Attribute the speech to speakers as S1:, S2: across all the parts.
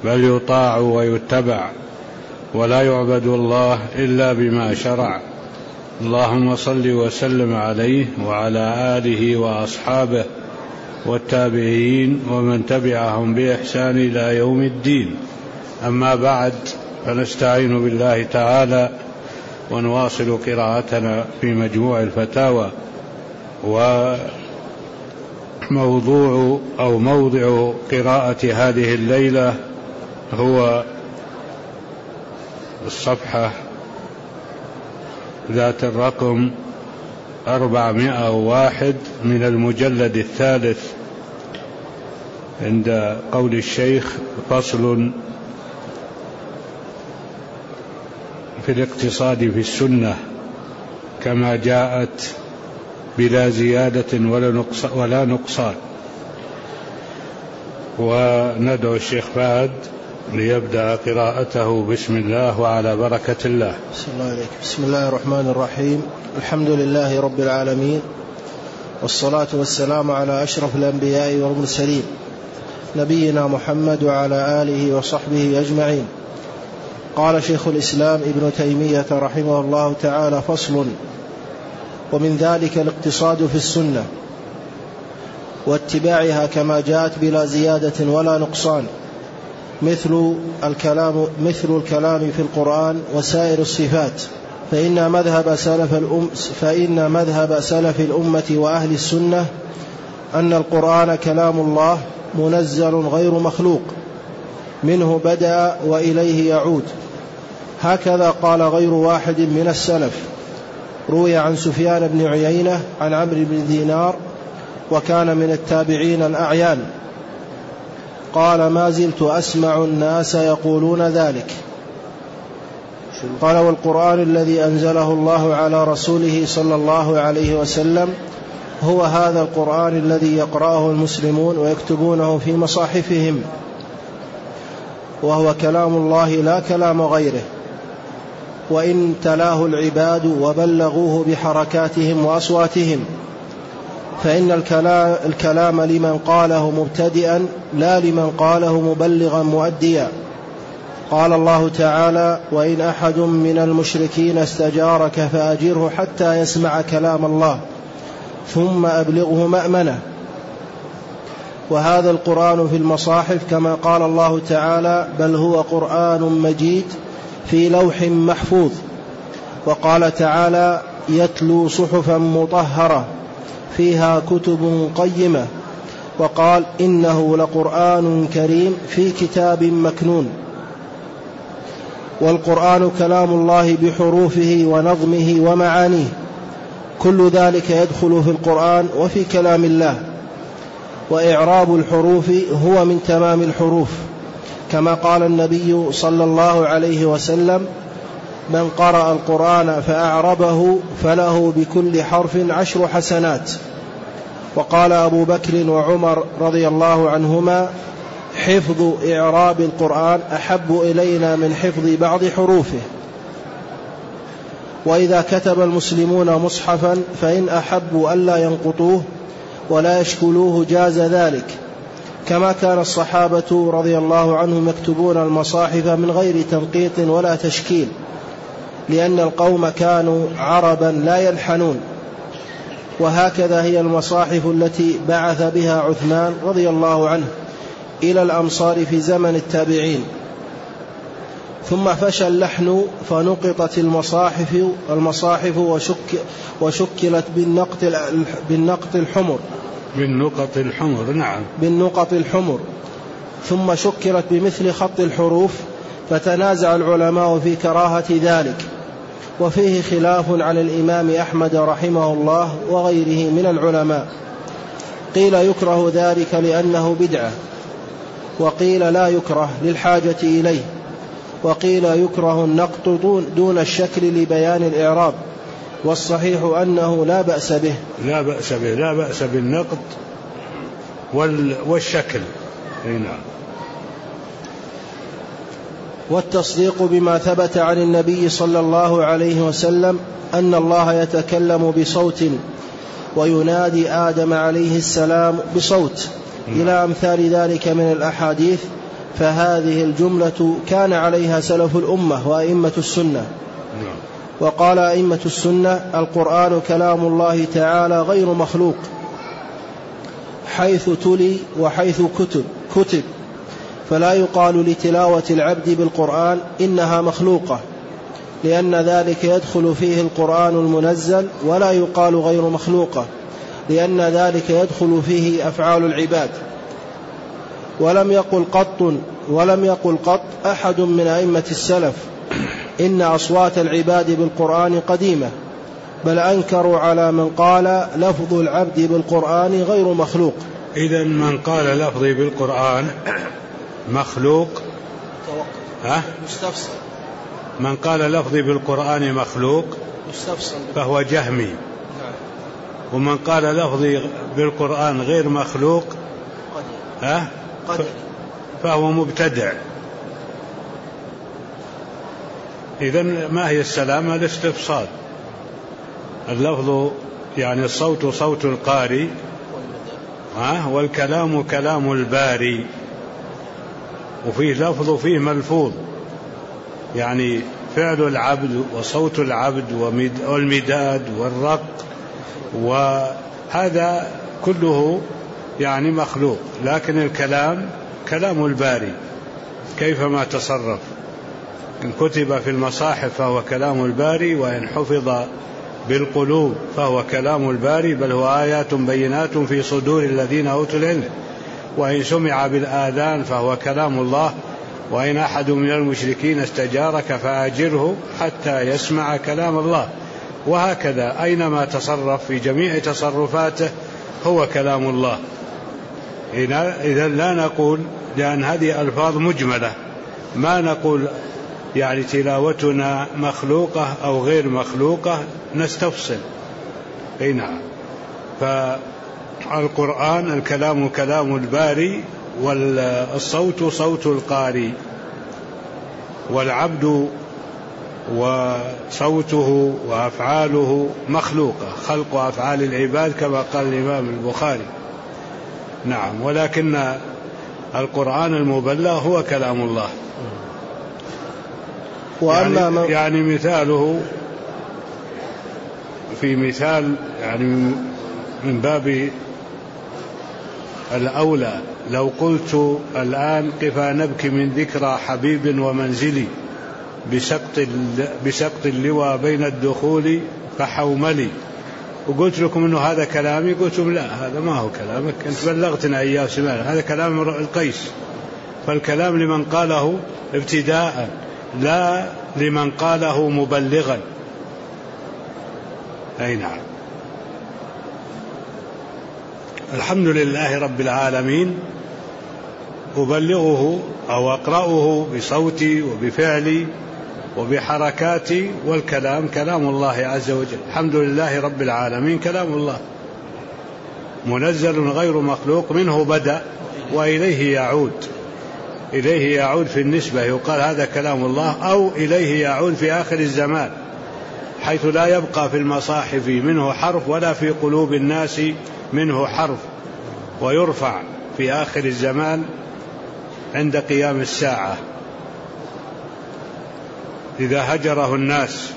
S1: بل يطاع ويتبع، ولا يعبد الله إلا بما شرع. اللهم صل وسلم عليه وعلى آله وأصحابه والتابعين ومن تبعهم بإحسان إلى يوم الدين. أما بعد، فنستعين بالله تعالى ونواصل قراءتنا في مجموع الفتاوى، موضع قراءة هذه الليلة هو الصفحة ذات الرقم 401 من المجلد الثالث، عند قول الشيخ: فصل في الاقتصاد في السنة كما جاءت بلا زيادة ولا نقصان. وندعو الشيخ فهد ليبدأ قراءته. بسم الله وعلى بركة الله.
S2: بسم الله الرحمن الرحيم. الحمد لله رب العالمين، والصلاة والسلام على أشرف الأنبياء والمرسلين، نبينا محمد وعلى آله وصحبه أجمعين. قال شيخ الإسلام ابن تيمية رحمه الله تعالى: فصل: ومن ذلك الاقتصاد في السنة واتباعها كما جاءت بلا زيادة ولا نقصان، مثل الكلام في القرآن وسائر الصفات، فإن مذهب سلف الأمة وأهل السنة أن القرآن كلام الله منزل غير مخلوق، منه بدأ وإليه يعود. هكذا قال غير واحد من السلف. روي عن سفيان بن عيينة عن عمرو بن دينار، وكان من التابعين الأعيان، قال: ما زلت أسمع الناس يقولون ذلك. قال: والقرآن الذي أنزله الله على رسوله صلى الله عليه وسلم هو هذا القرآن الذي يقرأه المسلمون ويكتبونه في مصاحفهم، وهو كلام الله لا كلام غيره، وإن تلاه العباد وبلغوه بحركاتهم وأصواتهم، فإن الكلام لمن قاله مبتدئا لا لمن قاله مبلغا مؤديا. قال الله تعالى: وإن أحد من المشركين استجارك فأجره حتى يسمع كلام الله ثم أبلغه مأمنه. وهذا القرآن في المصاحف كما قال الله تعالى: بل هو قرآن مجيد في لوح محفوظ. وقال تعالى: يتلو صحفا مطهرة فيها كتب قيمة. وقال: إنه لقرآن كريم في كتاب مكنون. والقرآن كلام الله بحروفه ونظمه ومعانيه، كل ذلك يدخل في القرآن وفي كلام الله. وإعراب الحروف هو من تمام الحروف، كما قال النبي صلى الله عليه وسلم: من قرأ القرآن فأعربه فله بكل حرف 10 حسنات. وقال أبو بكر وعمر رضي الله عنهما: حفظ إعراب القرآن أحب إلينا من حفظ بعض حروفه. وإذا كتب المسلمون مصحفا فإن أحبوا ألا ينقطوه ولا يشكلوه جاز ذلك، كما كان الصحابة رضي الله عنهم يكتبون المصاحف من غير تنقيط ولا تشكيل، لأن القوم كانوا عربا لا يلحنون. وهكذا هي المصاحف التي بعث بها عثمان رضي الله عنه إلى الأمصار في زمن التابعين، ثم فشى اللحن فنقطت المصاحف وشكلت بالنقط الحمر، ثم شكلت بمثل خط الحروف. فتنازع العلماء في كراهة ذلك، وفيه خلاف على الإمام أحمد رحمه الله وغيره من العلماء. قيل يكره ذلك لأنه بدعة، وقيل لا يكره للحاجة إليه، وقيل يكره النقط دون الشكل لبيان الإعراب، والصحيح أنه لا بأس به.
S1: لا بأس بالنقط والشكل. نعم.
S2: والتصديق بما ثبت عن النبي صلى الله عليه وسلم أن الله يتكلم بصوت وينادي آدم عليه السلام بصوت إلى أمثال ذلك من الأحاديث فهذه الجملة كان عليها سلف الأمة وأئمة السنة. وقال أئمة السنة: القرآن كلام الله تعالى غير مخلوق، حيث تلي وحيث كتب، فلا يقال لتلاوة العبد بالقرآن إنها مخلوقة، لأن ذلك يدخل فيه القرآن المنزل، ولا يقال غير مخلوقة، لأن ذلك يدخل فيه أفعال العباد. ولم يقل قط أحد من أئمة السلف إن أصوات العباد بالقرآن قديمة، بل أنكروا على من قال لفظ العبد بالقرآن غير مخلوق.
S1: إذن من قال لفظي بالقرآن مخلوق
S2: مستفسر.
S1: من قال لفظي بالقرآن مخلوق فهو جهمي، ومن قال لفظي بالقرآن غير مخلوق فهو مبتدع. إذن ما هي السلامة؟ الاستفصال. اللفظ يعني الصوت صوت القارئ، والكلام كلام الباري، وفيه لفظ وفيه ملفوظ، يعني فعل العبد وصوت العبد والمداد والرق، وهذا كله يعني مخلوق. لكن الكلام كلام الباري كيفما تصرف، إن كتب في المصاحف فهو كلام الباري، وإن حفظ بالقلوب فهو كلام الباري، بل هو آيات بينات في صدور الذين أوتوا العلم، وإن سمع بالآذان فهو كلام الله، وإن أحد من المشركين استجارك فأجره حتى يسمع كلام الله. وهكذا أينما تصرف في جميع تصرفاته هو كلام الله. إذا لا نقول، لأن هذه ألفاظ مجملة، ما نقول يعني تلاوتنا مخلوقة أو غير مخلوقة، نستفصل. نعم. فالقرآن الكلام كلام الباري، والصوت صوت القارئ، والعبد وصوته وأفعاله مخلوقة، خلق أفعال العباد كما قال الإمام البخاري. نعم. ولكن القرآن المبلغ هو كلام الله. يعني مثاله في مثال، يعني من باب الأولى لو قلت الآن قفا نبكي من ذكرى حبيب ومنزلي بسقط اللوى بين الدخول فحوملي، وقلت لكم أنه هذا كلامي، قلتم لا هذا ما هو كلامك، أنت بلغتنا إياه سمعنا، هذا كلام القيس. فالكلام لمن قاله ابتداء، لا لمن قاله مبلغا. أي نعم. الحمد لله رب العالمين، أبلغه أو أقرأه بصوتي وبفعلي وبحركاتي، والكلام كلام الله عز وجل. الحمد لله رب العالمين كلام الله منزل غير مخلوق، منه بدأ وإليه يعود. إليه يعود في النسبة، يقال هذا كلام الله، أو إليه يعود في آخر الزمان، حيث لا يبقى في المصاحف منه حرف ولا في قلوب الناس منه حرف، ويرفع في آخر الزمان عند قيام الساعة إذا هجره الناس.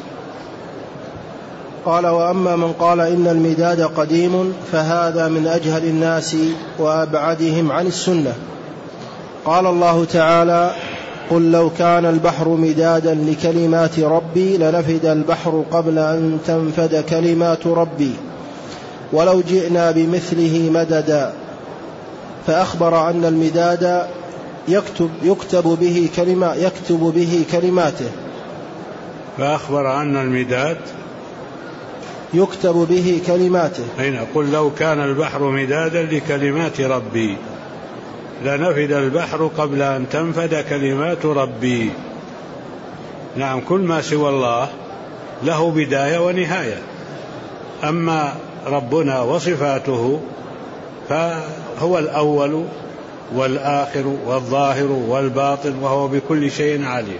S2: قال: وأما من قال إن المداد قديم فهذا من أجهل الناس وأبعدهم عن السنة. قال الله تعالى: قل لو كان البحر مدادا لكلمات ربي لنفد البحر قبل أن تنفد كلمات ربي ولو جئنا بمثله مددا. فأخبر أن المداد يكتب به كلماته.
S1: فأخبر أن المداد
S2: يكتب به كلماته.
S1: أين؟ قل لو كان البحر مدادا لكلمات ربي لنفد البحر قبل أن تنفد كلمات ربي. نعم. كل ما سوى الله له بداية ونهاية، أما ربنا وصفاته فهو الأول والآخر والظاهر والباطن، وهو بكل شيء عليم.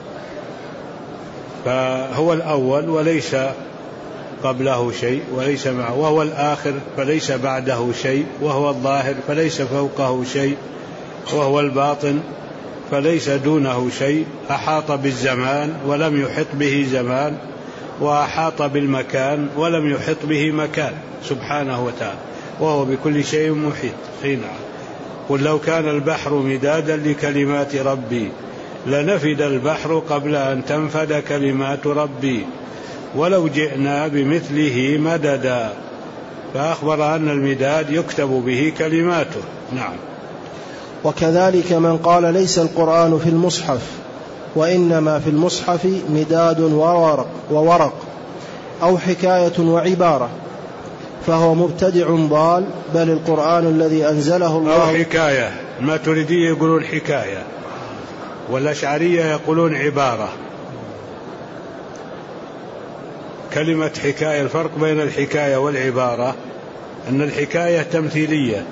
S1: فهو الأول وليس قبله شيء وليس معه، وهو الآخر فليس بعده شيء، وهو الظاهر فليس فوقه شيء، وهو الباطن فليس دونه شيء، أحاط بالزمان ولم يحط به زمان، وأحاط بالمكان ولم يحط به مكان سبحانه وتعالى، وهو بكل شيء محيط. قل لو كان البحر مدادا لكلمات ربي لنفد البحر قبل أن تنفد كلمات ربي ولو جئنا بمثله مددا. فأخبر أن المداد يكتب به كلماته. نعم.
S2: وكذلك من قال ليس القرآن في المصحف وإنما في المصحف مداد وورق أو حكاية وعبارة فهو مبتدع ضال، بل القرآن الذي أنزله الله
S1: أو حكاية، ما تريدية يقولون حكاية، والأشعرية يقولون عبارة. كلمة حكاية، الفرق بين الحكاية والعبارة أن الحكاية تمثيلية،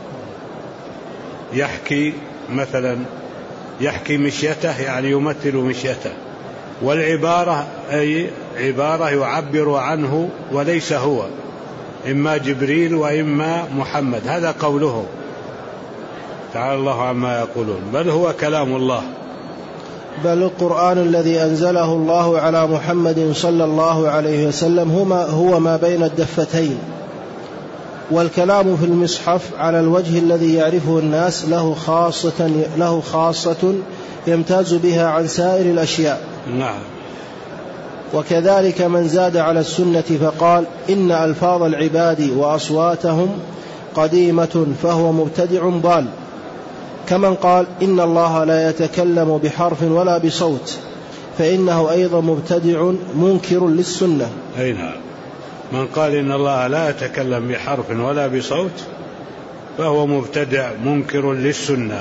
S1: يحكي مثلا يحكي مشيته يعني يمثل مشيته، والعبارة أي عبارة يعبر عنه وليس هو، إما جبريل وإما محمد، هذا قوله تعالى الله عما يقولون، بل هو كلام الله.
S2: بل القرآن الذي أنزله الله على محمد صلى الله عليه وسلم هو ما بين الدفتين، والكلام في المصحف على الوجه الذي يعرفه الناس له خاصة يمتاز بها عن سائر الأشياء.
S1: نعم.
S2: وكذلك من زاد على السنة فقال إن ألفاظ العباد وأصواتهم قديمة فهو مبتدع ضال، كمن قال إن الله لا يتكلم بحرف ولا بصوت فإنه أيضا مبتدع منكر للسنة.
S1: أي نعم. من قال إن الله لا يتكلم بحرف ولا بصوت فهو مبتدع منكر للسنة.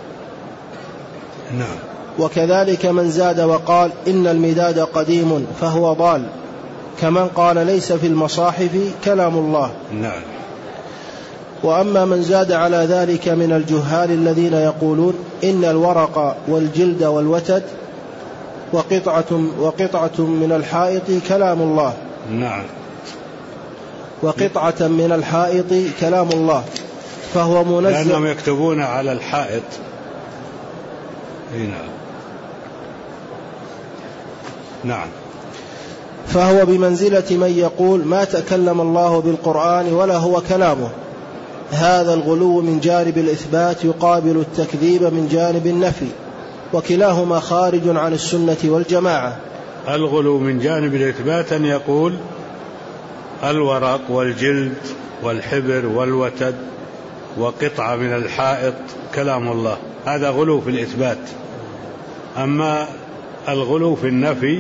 S1: نعم.
S2: وكذلك من زاد وقال إن المداد قديم فهو ضال، كمن قال ليس في المصاحف كلام الله.
S1: نعم.
S2: وأما من زاد على ذلك من الجهال الذين يقولون إن الورق والجلد والوتد وقطعة من الحائط كلام الله.
S1: نعم.
S2: وقطعة من الحائط كلام الله فهو منزل،
S1: لأنهم يكتبون على الحائط. نعم. نعم.
S2: فهو بمنزلة من يقول ما تكلم الله بالقرآن ولا هو كلامه. هذا الغلو من جانب الإثبات يقابل التكذيب من جانب النفي، وكلاهما خارج عن السنة والجماعة.
S1: الغلو من جانب الإثبات أن يقول الورق والجلد والحبر والوتد وقطعة من الحائط كلام الله، هذا غلو في الإثبات. أما الغلو في النفي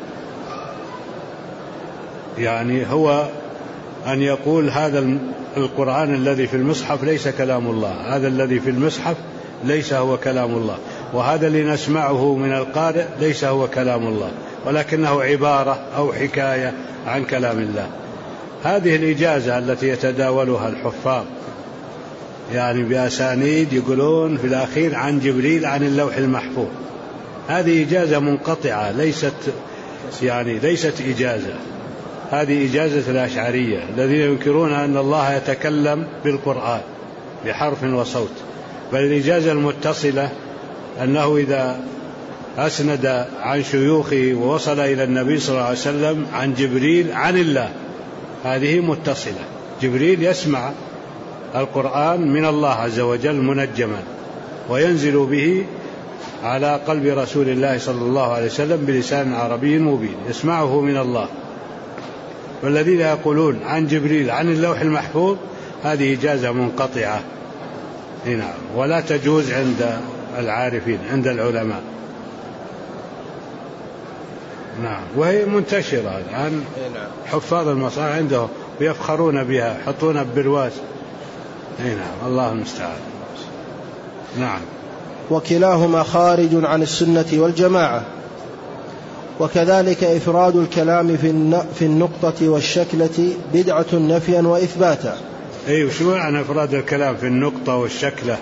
S1: يعني هو أن يقول هذا القرآن الذي في المصحف ليس كلام الله، هذا الذي في المصحف ليس هو كلام الله، وهذا اللي نسمعه من القارئ ليس هو كلام الله ولكنه عبارة أو حكاية عن كلام الله. هذه الإجازة التي يتداولها الحفاظ يعني بأسانيد يقولون في الأخير عن جبريل عن اللوح المحفوظ، هذه إجازة منقطعة ليست إجازة. هذه إجازة الأشعرية الذين ينكرون أن الله يتكلم بالقرآن بحرف وصوت، بل الإجازة المتصلة أنه إذا أسند عن شيوخه ووصل إلى النبي صلى الله عليه وسلم عن جبريل عن الله، هذه متصلة. جبريل يسمع القرآن من الله عز وجل منجما وينزل به على قلب رسول الله صلى الله عليه وسلم بلسان عربي مبين يسمعه من الله. والذين يقولون عن جبريل عن اللوح المحفوظ هذه إجازة منقطعة. نعم. ولا تجوز عند العارفين عند العلماء. نعم. وهي منتشرة الآن، حفاظ المصاحف عندهم ويفخرون بها يحطونها ببرواز. نعم. الله المستعان. نعم.
S2: وكلاهما خارج عن السنة والجماعة. وكذلك إفراد الكلام في النقطة والشكلة بدعة نفيا وإثباتا.
S1: وشو معنى إفراد الكلام في النقطة والشكلة؟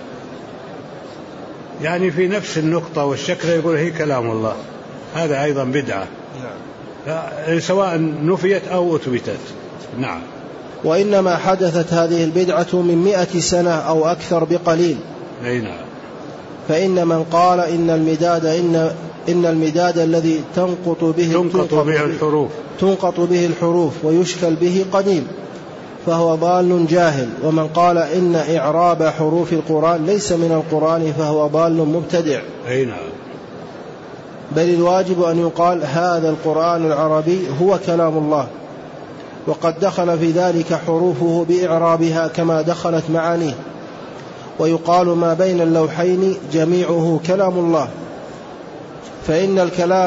S1: يعني في نفس النقطة والشكلة يقول هي كلام الله، هذا أيضا بدعة. نعم. سواء نفيت أو أثبتت. نعم.
S2: وإنما حدثت هذه البدعة من 100 سنة أو أكثر بقليل.
S1: نعم.
S2: فإن من قال إن المداد الذي تنقط به الحروف ويشكل به قديم فهو ضال جاهل. ومن قال إن إعراب حروف القرآن ليس من القرآن فهو ضال مبتدع. بل الواجب أن يقال هذا القرآن العربي هو كلام الله، وقد دخل في ذلك حروفه بإعرابها كما دخلت معانيه. ويقال ما بين اللوحين جميعه كلام الله. فإن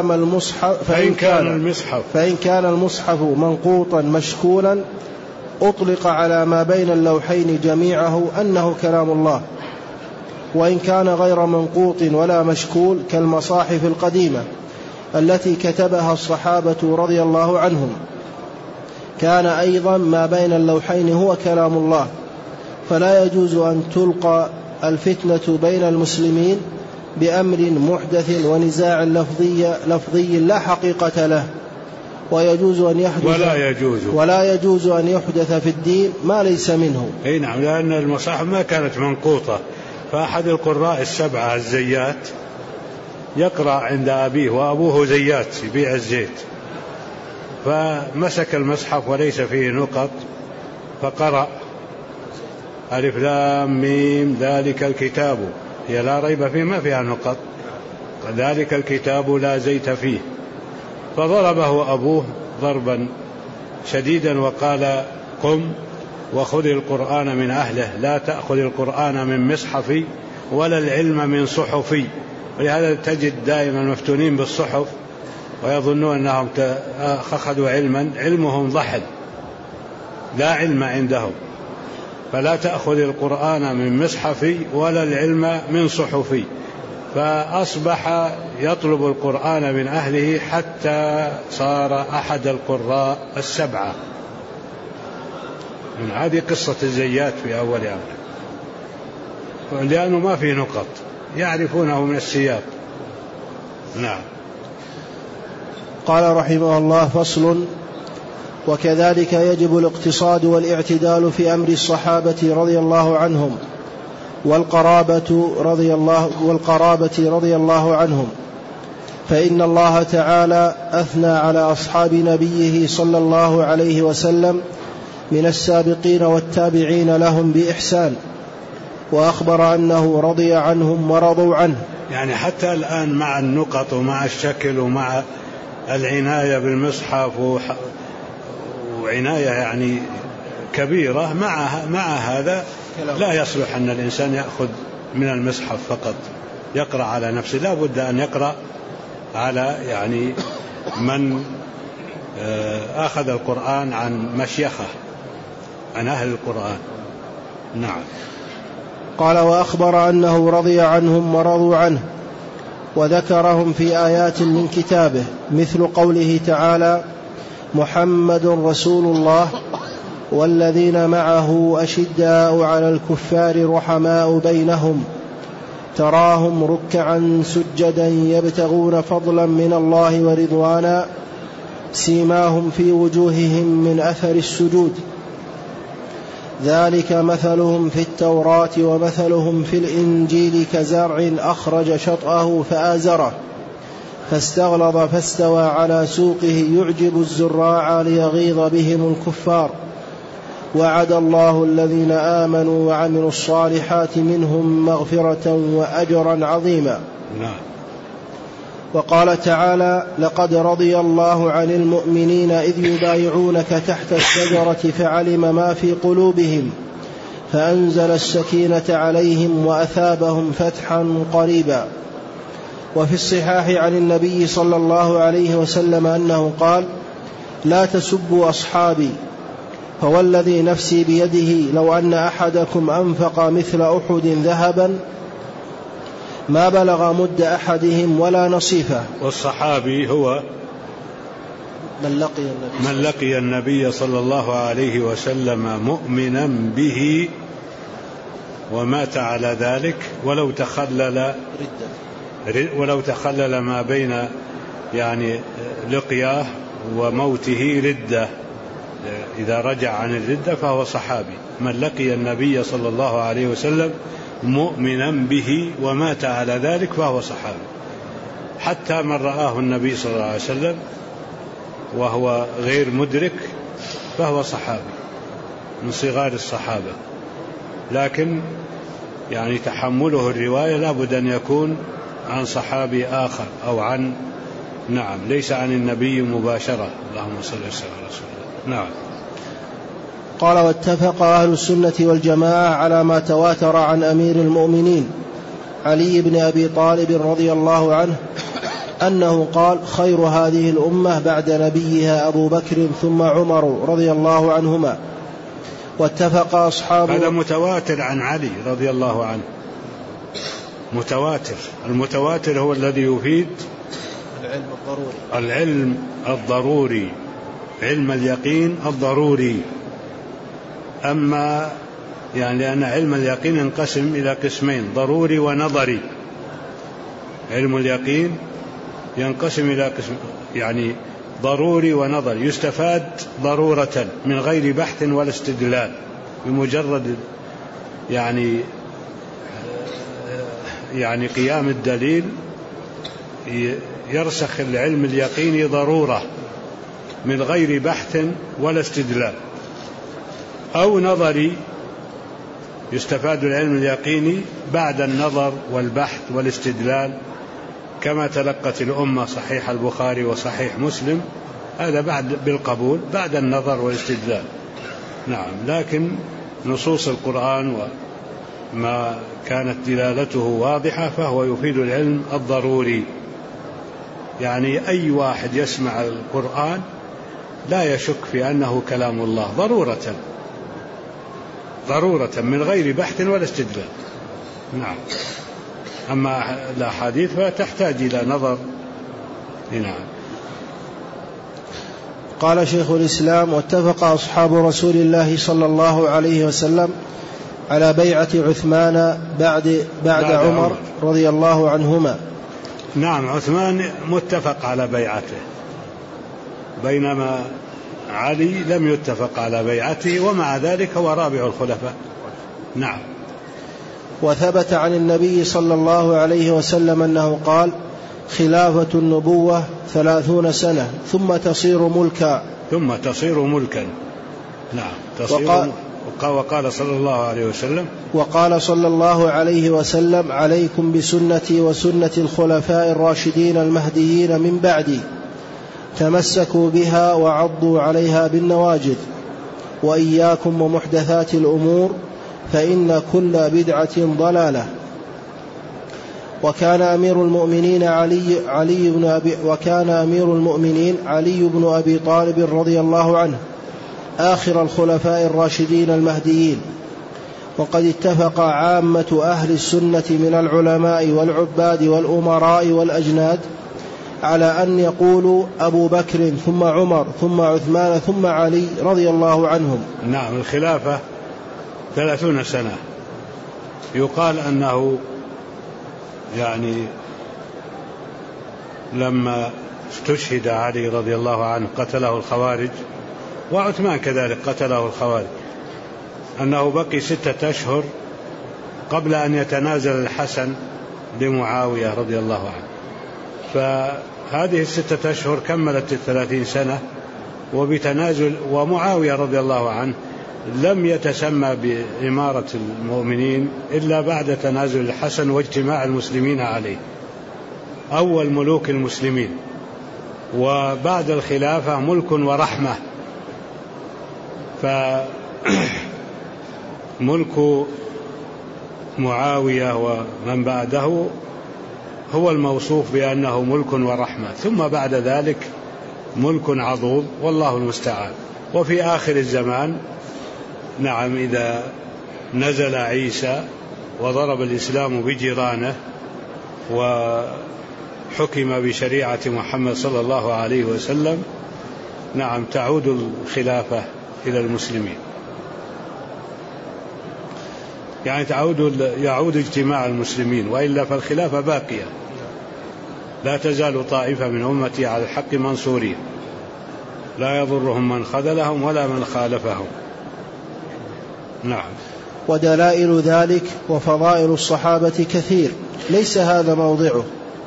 S2: كان المصحف منقوطا مشكولا أطلق على ما بين اللوحين جميعه أنه كلام الله. وإن كان غير منقوط ولا مشكول كالمصاحف القديمة التي كتبها الصحابة رضي الله عنهم كان أيضا ما بين اللوحين هو كلام الله. فلا يجوز أن تلقى الفتنة بين المسلمين بأمر محدث ونزاع لفظي لا حقيقة له، ولا يجوز أن يحدث في الدين ما ليس منه.
S1: نعم، لأن المصاحف ما كانت منقوطة. فأحد القراء السبعة الزيات يقرأ عند أبيه وأبوه زيات يبيع الزيت، فمسك المصحف وليس فيه نقط فقرأ ألف لام ميم ذلك الكتاب، هي لا ريب فيه ما فيها نقط، ذلك الكتاب لا زيت فيه. فضربه أبوه ضربا شديدا وقال قم وخذ القرآن من أهله، لا تأخذ القرآن من مصحفي ولا العلم من صحفي. ولهذا تجد دائما مفتونين بالصحف ويظنون أنهم أخذوا علمهم ضحل، لا علم عندهم. فلا تأخذ القرآن من مصحفي ولا العلم من صحفي. فأصبح يطلب القرآن من أهله حتى صار أحد القراء السبعة. من هذه قصة الزيات في أول أمره، لأنه ما في نقط يعرفونه من السياق. نعم.
S2: قال رحمه الله: فصل. وكذلك يجب الاقتصاد والاعتدال في أمر الصحابة رضي الله عنهم والقرابة رضي الله عنهم، فإن الله تعالى أثنى على أصحاب نبيه صلى الله عليه وسلم من السابقين والتابعين لهم بإحسان، وأخبر أنه رضي عنهم ورضوا عنه.
S1: يعني حتى الآن مع النقط ومع الشكل ومع العناية بالمصحف وعناية يعني كبيرة، مع هذا لا يصلح أن الإنسان يأخذ من المصحف فقط يقرأ على نفسه، لا بد أن يقرأ على يعني من أخذ القرآن عن مشيخة، عن أهل القرآن. نعم.
S2: قال: وأخبر أنه رضي عنهم ورضوا عنه، وذكرهم في آيات من كتابه مثل قوله تعالى: محمد رسول الله والذين معه أشداء على الكفار رحماء بينهم تراهم ركعا سجدا يبتغون فضلا من الله ورضوانا سيماهم في وجوههم من أثر السجود ذلك مثلهم في التوراة ومثلهم في الإنجيل كزرع أخرج شطأه فآزره فاستغلظ فاستوى على سوقه يعجب الزراع ليغيظ بهم الكفار وعد الله الذين آمنوا وعملوا الصالحات منهم مغفرة وأجرا عظيما. وقال تعالى: لقد رضي الله عن المؤمنين إذ يبايعونك تحت الشجرة فعلم ما في قلوبهم فأنزل السكينة عليهم وأثابهم فتحا قريبا. وفي الصحاح عن النبي صلى الله عليه وسلم أنه قال: لا تسبوا أصحابي فوالذي نفسي بيده لو أن أحدكم أنفق مثل أحد ذهبا ما بلغ مد أحدهم ولا نصيفه.
S1: والصحابي هو من لقي النبي صلى الله عليه وسلم مؤمنا به ومات على ذلك ولو تخلل ما بين يعني لقياه وموته ردة، إذا رجع عن الردة فهو صحابي. من لقي النبي صلى الله عليه وسلم مؤمنا به ومات على ذلك فهو صحابي، حتى من رآه النبي صلى الله عليه وسلم وهو غير مدرك فهو صحابي من صغار الصحابة، لكن يعني تحمله الرواية لا بد أن يكون عن صحابي آخر أو عن ليس عن النبي مباشرة. اللهم صل وسلم على رسول الله.
S2: قال: واتفق أهل السنة والجماعة على ما تواتر عن أمير المؤمنين علي بن أبي طالب رضي الله عنه أنه قال: خير هذه الأمة بعد نبيها أبو بكر ثم عمر رضي الله عنهما. واتفق أصحاب،
S1: هذا متواتر عن علي رضي الله عنه، متواتر. المتواتر هو الذي يفيد العلم الضروري، علم اليقين الضروري. أما يعني لأن علم اليقين ينقسم إلى قسمين: ضروري ونظري. علم اليقين ينقسم إلى قسم، يعني ضروري ونظري، يستفاد ضرورة من غير بحث ولا استدلال، بمجرد يعني قيام الدليل يرسخ العلم اليقيني ضرورة من غير بحث ولا استدلال. أو نظري، يستفاد العلم اليقيني بعد النظر والبحث والاستدلال، كما تلقت الأمة صحيح البخاري وصحيح مسلم، هذا بعد بالقبول بعد النظر والاستدلال. لكن نصوص القرآن وما كانت دلالته واضحة فهو يفيد العلم الضروري. يعني أي واحد يسمع القرآن لا يشك في أنه كلام الله ضرورة من غير بحث ولا استدلال. أما الأحاديث فتحتاج إلى نظر.
S2: قال شيخ الإسلام: واتفق أصحاب رسول الله صلى الله عليه وسلم على بيعة عثمان بعد عمر رضي الله عنهما.
S1: عثمان متفق على بيعته، بينما علي لم يتفق على بيعته، ومع ذلك هو رابع الخلفاء.
S2: وثبت عن النبي صلى الله عليه وسلم أنه قال: خلافة النبوة 30 سنة ثم تصير ملكا.
S1: وقال صلى الله عليه وسلم:
S2: عليكم بسنتي وسنة الخلفاء الراشدين المهديين من بعدي، تمسكوا بها وعضوا عليها بالنواجذ، وإياكم ومحدثات الأمور فإن كل بدعة ضلالة. وكان أمير المؤمنين علي بن أبي طالب رضي الله عنه آخر الخلفاء الراشدين المهديين. وقد اتفق عامة أهل السنة من العلماء والعباد والأمراء والأجناد على أن يقولوا أبو بكر ثم عمر ثم عثمان ثم علي رضي الله عنهم.
S1: الخلافة 30 سنة. يقال أنه لما استشهد علي رضي الله عنه قتله الخوارج، وعثمان كذلك قتله الخوارج، أنه بقي 6 أشهر قبل أن يتنازل الحسن لمعاوية رضي الله عنه. فهذه 6 أشهر كملت 30 سنة، وبتنازل، ومعاوية رضي الله عنه لم يتسمى بإمارة المؤمنين إلا بعد تنازل الحسن واجتماع المسلمين عليه، أول ملوك المسلمين. وبعد الخلافة ملك ورحمة، فملك معاوية ومن بعده هو الموصوف بأنه ملك ورحمة، ثم بعد ذلك ملك عضوض والله المستعان. وفي آخر الزمان إذا نزل عيسى وضرب الإسلام بجيرانه وحكم بشريعة محمد صلى الله عليه وسلم، تعود الخلافة إلى المسلمين، يعود اجتماع المسلمين، وإلا فالخلافة باقية، لا تزال طائفة من أمتي على الحق منصورين، لا يضرهم من خذلهم ولا من خالفهم.
S2: ودلائل ذلك وفضائل الصحابة كثير، ليس هذا موضعه.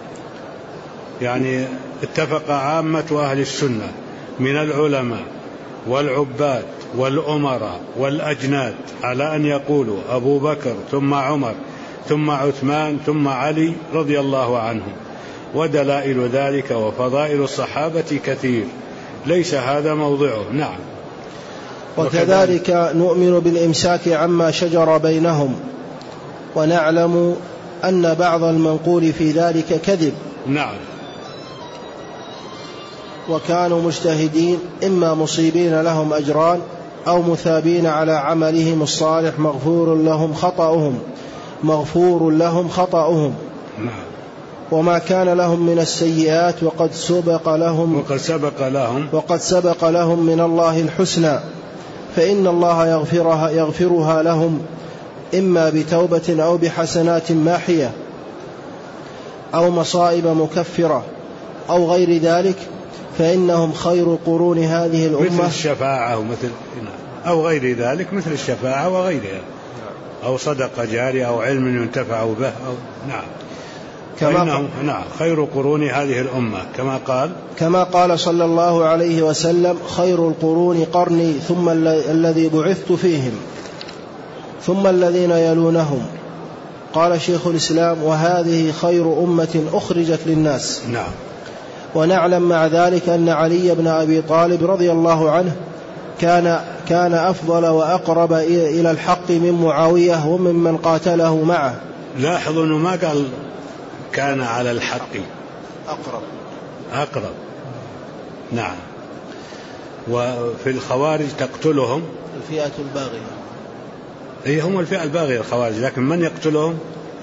S1: يعني اتفق عامة أهل السنة من العلماء والعباد والأمراء والأجناد على أن يقولوا أبو بكر ثم عمر ثم عثمان ثم علي رضي الله عنهم، ودلائل ذلك وفضائل الصحابة كثير، ليس هذا موضعه. نعم.
S2: وكذلك نؤمن بالإمساك عما شجر بينهم، ونعلم أن بعض المنقول في ذلك كذب.
S1: نعم.
S2: وكانوا مجتهدين إما مصيبين لهم أجران أو مثابين على عملهم الصالح مغفور لهم خطأهم.
S1: نعم.
S2: وما كان لهم من السيئات وقد سبق لهم من الله الحسنى، فإن الله يغفرها لهم إما بتوبة أو بحسنات ماحية أو مصائب مكفرة أو غير ذلك، فإنهم خير قرون هذه الأمة.
S1: مثل الشفاعة أو غير ذلك، مثل الشفاعة وغيرها، أو صدقة جارية أو علم ينتفع به أو نعم. نعم خير قرون هذه الأمة كما قال
S2: صلى الله عليه وسلم: خير القرون قرني ثم الذي بعثت فيهم ثم الذين يلونهم. قال شيخ الإسلام: وهذه خير أمة أخرجت للناس.
S1: نعم.
S2: ونعلم مع ذلك أن علي بن أبي طالب رضي الله عنه كان أفضل وأقرب إلى الحق من معاوية وممن قاتله معه.
S1: لاحظوا أنه ما قال كان على الحق، أقرب. نعم. وفي الخوارج تقتلهم
S2: الفئة الباغية،
S1: هم الفئة الباغية الخوارج، لكن من يقتلهم؟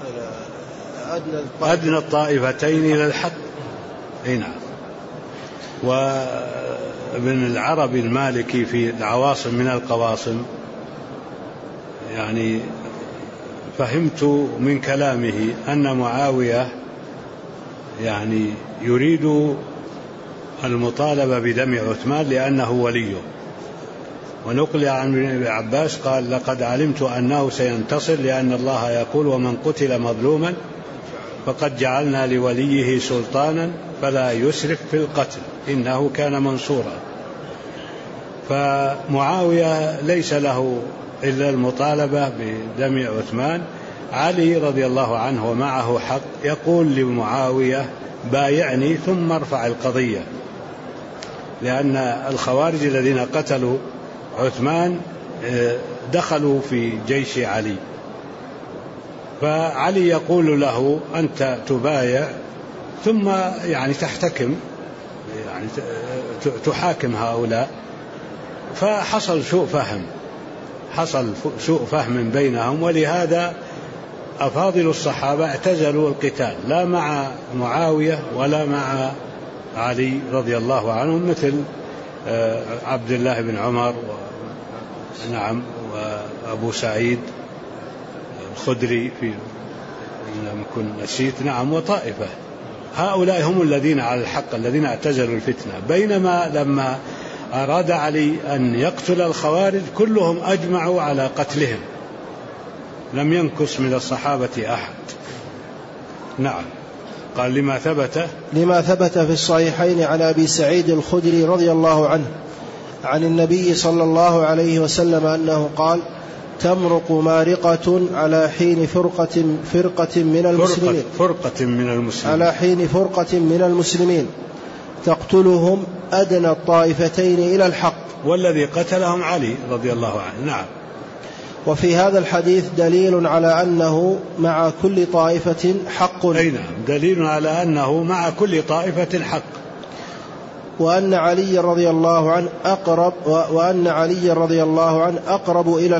S1: أدنى الطائفتين إلى الحق. نعم. وابن العربي المالكي في العواصم من القواصم يعني فهمت من كلامه أن معاوية يعني يريد المطالبة بدم عثمان لأنه وليه. ونقل عن ابن عباس قال: لقد علمت أنه سينتصر، لأن الله يقول: ومن قتل مظلوما فقد جعلنا لوليه سلطانا فلا يسرف في القتل إنه كان منصورا. فمعاوية ليس له إلا المطالبة بدم عثمان. علي رضي الله عنه ومعه حق يقول لمعاوية: بايعني ثم ارفع القضية، لأن الخوارج الذين قتلوا عثمان دخلوا في جيش علي، فعلي يقول له: أنت تبايع ثم يعني تحتكم، يعني تحاكم هؤلاء. فحصل سوء فهم بينهم، ولهذا أفاضل الصحابة اعتزلوا القتال، لا مع معاوية ولا مع علي رضي الله عنهم، مثل عبد الله بن عمر نعم، وأبو سعيد الخدري في لم يكن نسيت، نعم، وطائفة. هؤلاء هم الذين على الحق، الذين اعتزلوا الفتنة. بينما لما أراد علي أن يقتل الخوارج كلهم أجمعوا على قتلهم، لم ينكس من الصحابة أحد. نعم. قال: لما ثبت
S2: في الصحيحين عن أبي سعيد الخدري رضي الله عنه عن النبي صلى الله عليه وسلم أنه قال: تمرق مارقة على حين فرقة من المسلمين تقتلهم أدنى الطائفتين إلى الحق،
S1: والذي قتلهم علي رضي الله عنه. نعم.
S2: وفي هذا الحديث دليل على أنه مع كل طائفة حق.
S1: أي نعم، دليل على أنه مع كل طائفة حق.
S2: وأن علي رضي الله عنه أقرب إلى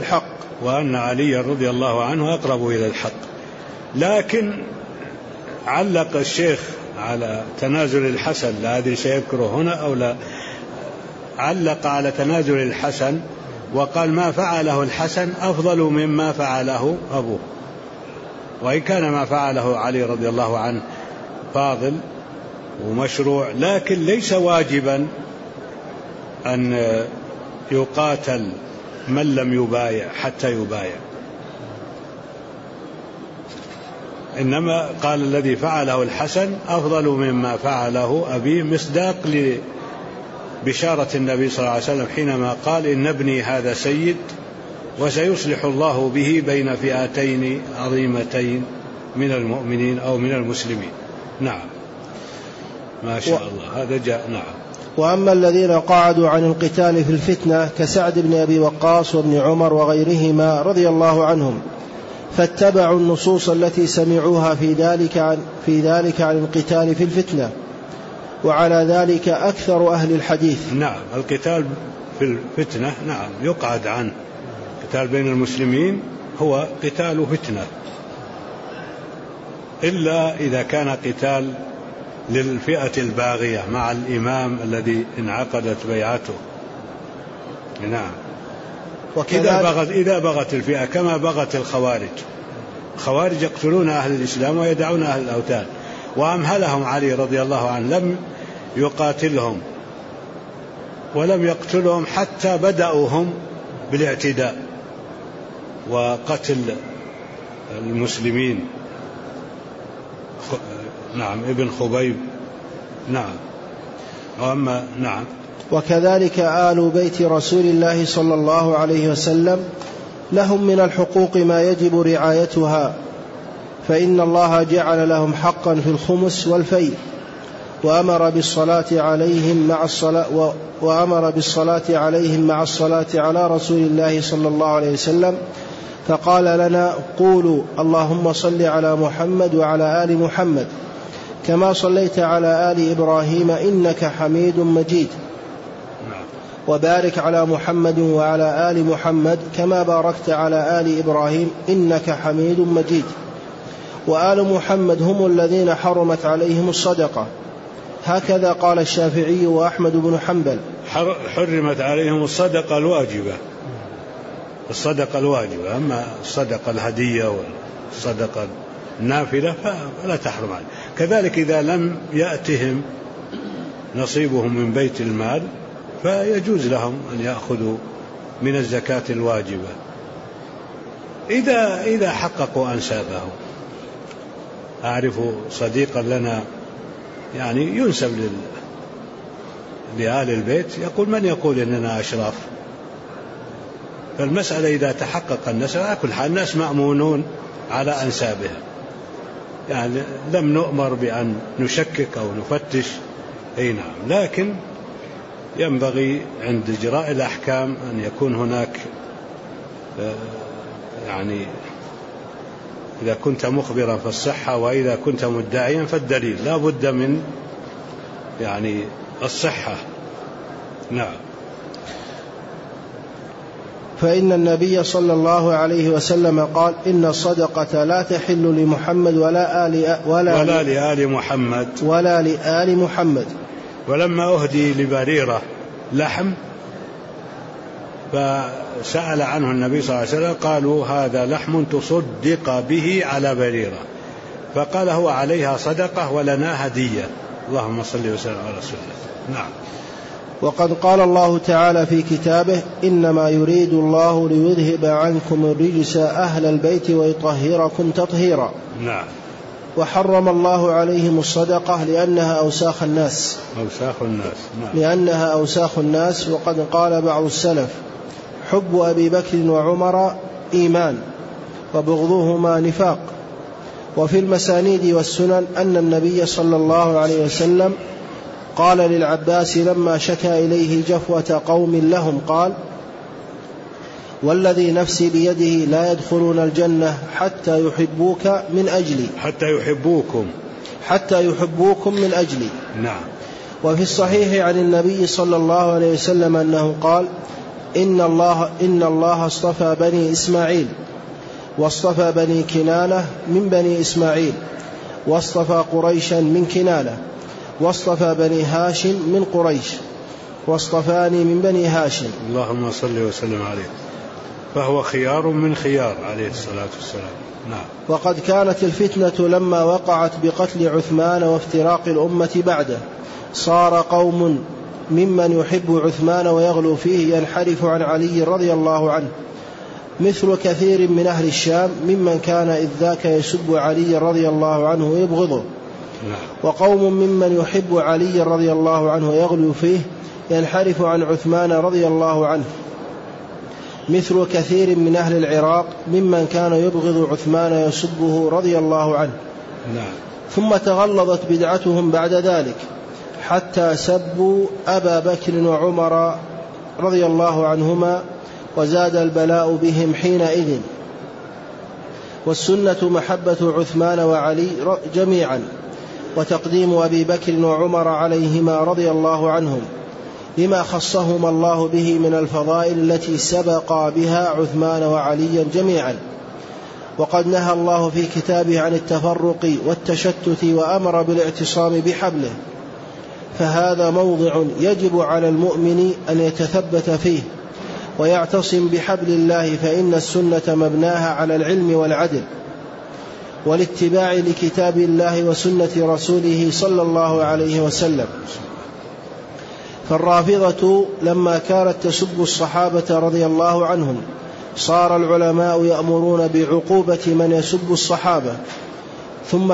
S2: الحق.
S1: لكن علق الشيخ على تنازل الحسن، لا أدري سيذكره هنا أو لا، علق على تنازل الحسن وقال: ما فعله الحسن أفضل مما فعله أبوه، وإن كان ما فعله علي رضي الله عنه فاضل ومشروع، لكن ليس واجبا أن يقاتل من لم يبايع حتى يبايع. إنما قال الذي فعله الحسن أفضل مما فعله أبي، مصداق لبشارة النبي صلى الله عليه وسلم حينما قال إن ابني هذا سيد وسيصلح الله به بين فئتين عظيمتين من المؤمنين أو من المسلمين. نعم، ما شاء الله، هذا جاء. نعم.
S2: وأما الذين قعدوا عن القتال في الفتنة كسعد بن أبي وقاص وابن عمر وغيرهما رضي الله عنهم، فاتبعوا النصوص التي سمعوها في ذلك عن القتال في الفتنة، وعلى ذلك أكثر أهل الحديث.
S1: نعم، القتال في الفتنة نعم يقعد عنه. القتال بين المسلمين هو قتال فتنة، إلا إذا كان قتال للفئة الباغية مع الإمام الذي انعقدت بيعته. نعم. إذا بغت الفئة كما بغت الخوارج يقتلون أهل الإسلام ويدعون أهل الأوثان، وأمهلهم علي رضي الله عنه، لم يقاتلهم ولم يقتلهم حتى بدأوا هم بالاعتداء وقتل المسلمين. نعم، ابن خبيب. نعم. وأما نعم.
S2: وكذلك آل بيت رسول الله صلى الله عليه وسلم لهم من الحقوق ما يجب رعايتها، فإن الله جعل لهم حقا في الخمس والفيء، وأمر بالصلاة عليهم مع الصلاة على رسول الله صلى الله عليه وسلم، فقال لنا قولوا اللهم صل على محمد وعلى آل محمد كما صليت على آل إبراهيم إنك حميد مجيد، وبارك على محمد وعلى آل محمد كما باركت على آل إبراهيم إنك حميد مجيد. وآل محمد هم الذين حرمت عليهم الصدقة، هكذا قال الشافعي وأحمد بن حنبل.
S1: حرمت عليهم الصدقة الواجبة، أما الصدقة الهدية والصدقة النافلة فلا تحرم عليهم. كذلك إذا لم يأتهم نصيبهم من بيت المال فيجوز لهم أن يأخذوا من الزكاة الواجبة إذا حققوا أنسابهم. أعرف صديقا لنا يعني ينسب لآل البيت، يقول من يقول إننا أشراف؟ فالمسألة إذا تحقق النسب على كل حال الناس مأمونون على أنسابهم، يعني لم نؤمر بأن نشكك أو نفتش. أي نعم، لكن ينبغي عند إجراء الأحكام أن يكون هناك يعني إذا كنت مخبرا فالصحة، وإذا كنت مدعيا فالدليل، لا بد من يعني الصحة. نعم.
S2: فإن النبي صلى الله عليه وسلم قال إن الصدقة لا تحل لمحمد ولا لآل محمد.
S1: ولما أهدي لبريرة لحم فسأل عنه النبي صلى الله عليه وسلم، قالوا هذا لحم تصدق به على بريرة، فقال هو عليها صدقة ولنا هدية. اللهم صل وسلم على رسول الله. نعم.
S2: وقد قال الله تعالى في كتابه إنما يريد الله ليذهب عنكم الرجس أهل البيت ويطهركم تطهيرا.
S1: نعم.
S2: وحرم الله عليهم الصدقة لأنها أوساخ الناس.
S1: نعم.
S2: لأنها أوساخ الناس. وقد قال بعض السلف حب أبي بكر وعمر إيمان وبغضهما نفاق. وفي المسانيد والسنن أن النبي صلى الله عليه وسلم قال للعباس لما شكى إليه جفوة قوم لهم، قال والذي نفسي بيده لا يدخلون الجنة حتى يحبوك من أجلي. حتى يحبوكم من أجلي.
S1: نعم.
S2: وفي الصحيح عن النبي صلى الله عليه وسلم أنه قال إن الله اصطفى بني إسماعيل واصطفى بني كنانة من بني إسماعيل واصطفى قريشا من كنانة واصطفى بني هاشم من قريش واصطفاني من بني هاشم.
S1: اللهم صل وسلم عليه. فهو خيار من خيار عليه الصلاة والسلام. نعم.
S2: وقد كانت الفتنة لما وقعت بقتل عثمان وافتراق الأمة بعده، صار قوم ممن يحب عثمان ويغلو فيه ينحرف عن علي رضي الله عنه، مثل كثير من أهل الشام ممن كان إذ ذاك يسب علي رضي الله عنه ويبغضه، وقوم ممن يحب علي رضي الله عنه ويغلو فيه ينحرف عن عثمان رضي الله عنه، مثل كثير من أهل العراق ممن كان يبغض عثمان يسبه رضي الله عنه. ثم تغلظت بدعتهم بعد ذلك حتى سبوا أبا بكر وعمر رضي الله عنهما، وزاد البلاء بهم حينئذ. والسنة محبة عثمان وعلي جميعا، وتقديم أبي بكر وعمر عليهما رضي الله عنهم لما خصهما الله به من الفضائل التي سبقا بها عثمان وعليا جميعا. وقد نهى الله في كتابه عن التفرق والتشتت وأمر بالاعتصام بحبله، فهذا موضع يجب على المؤمن أن يتثبت فيه ويعتصم بحبل الله، فإن السنة مبناها على العلم والعدل والاتباع لكتاب الله وسنة رسوله صلى الله عليه وسلم. فالرافضة لما كانت تسب الصحابة رضي الله عنهم صار العلماء يأمرون بعقوبة من يسب الصحابة، ثم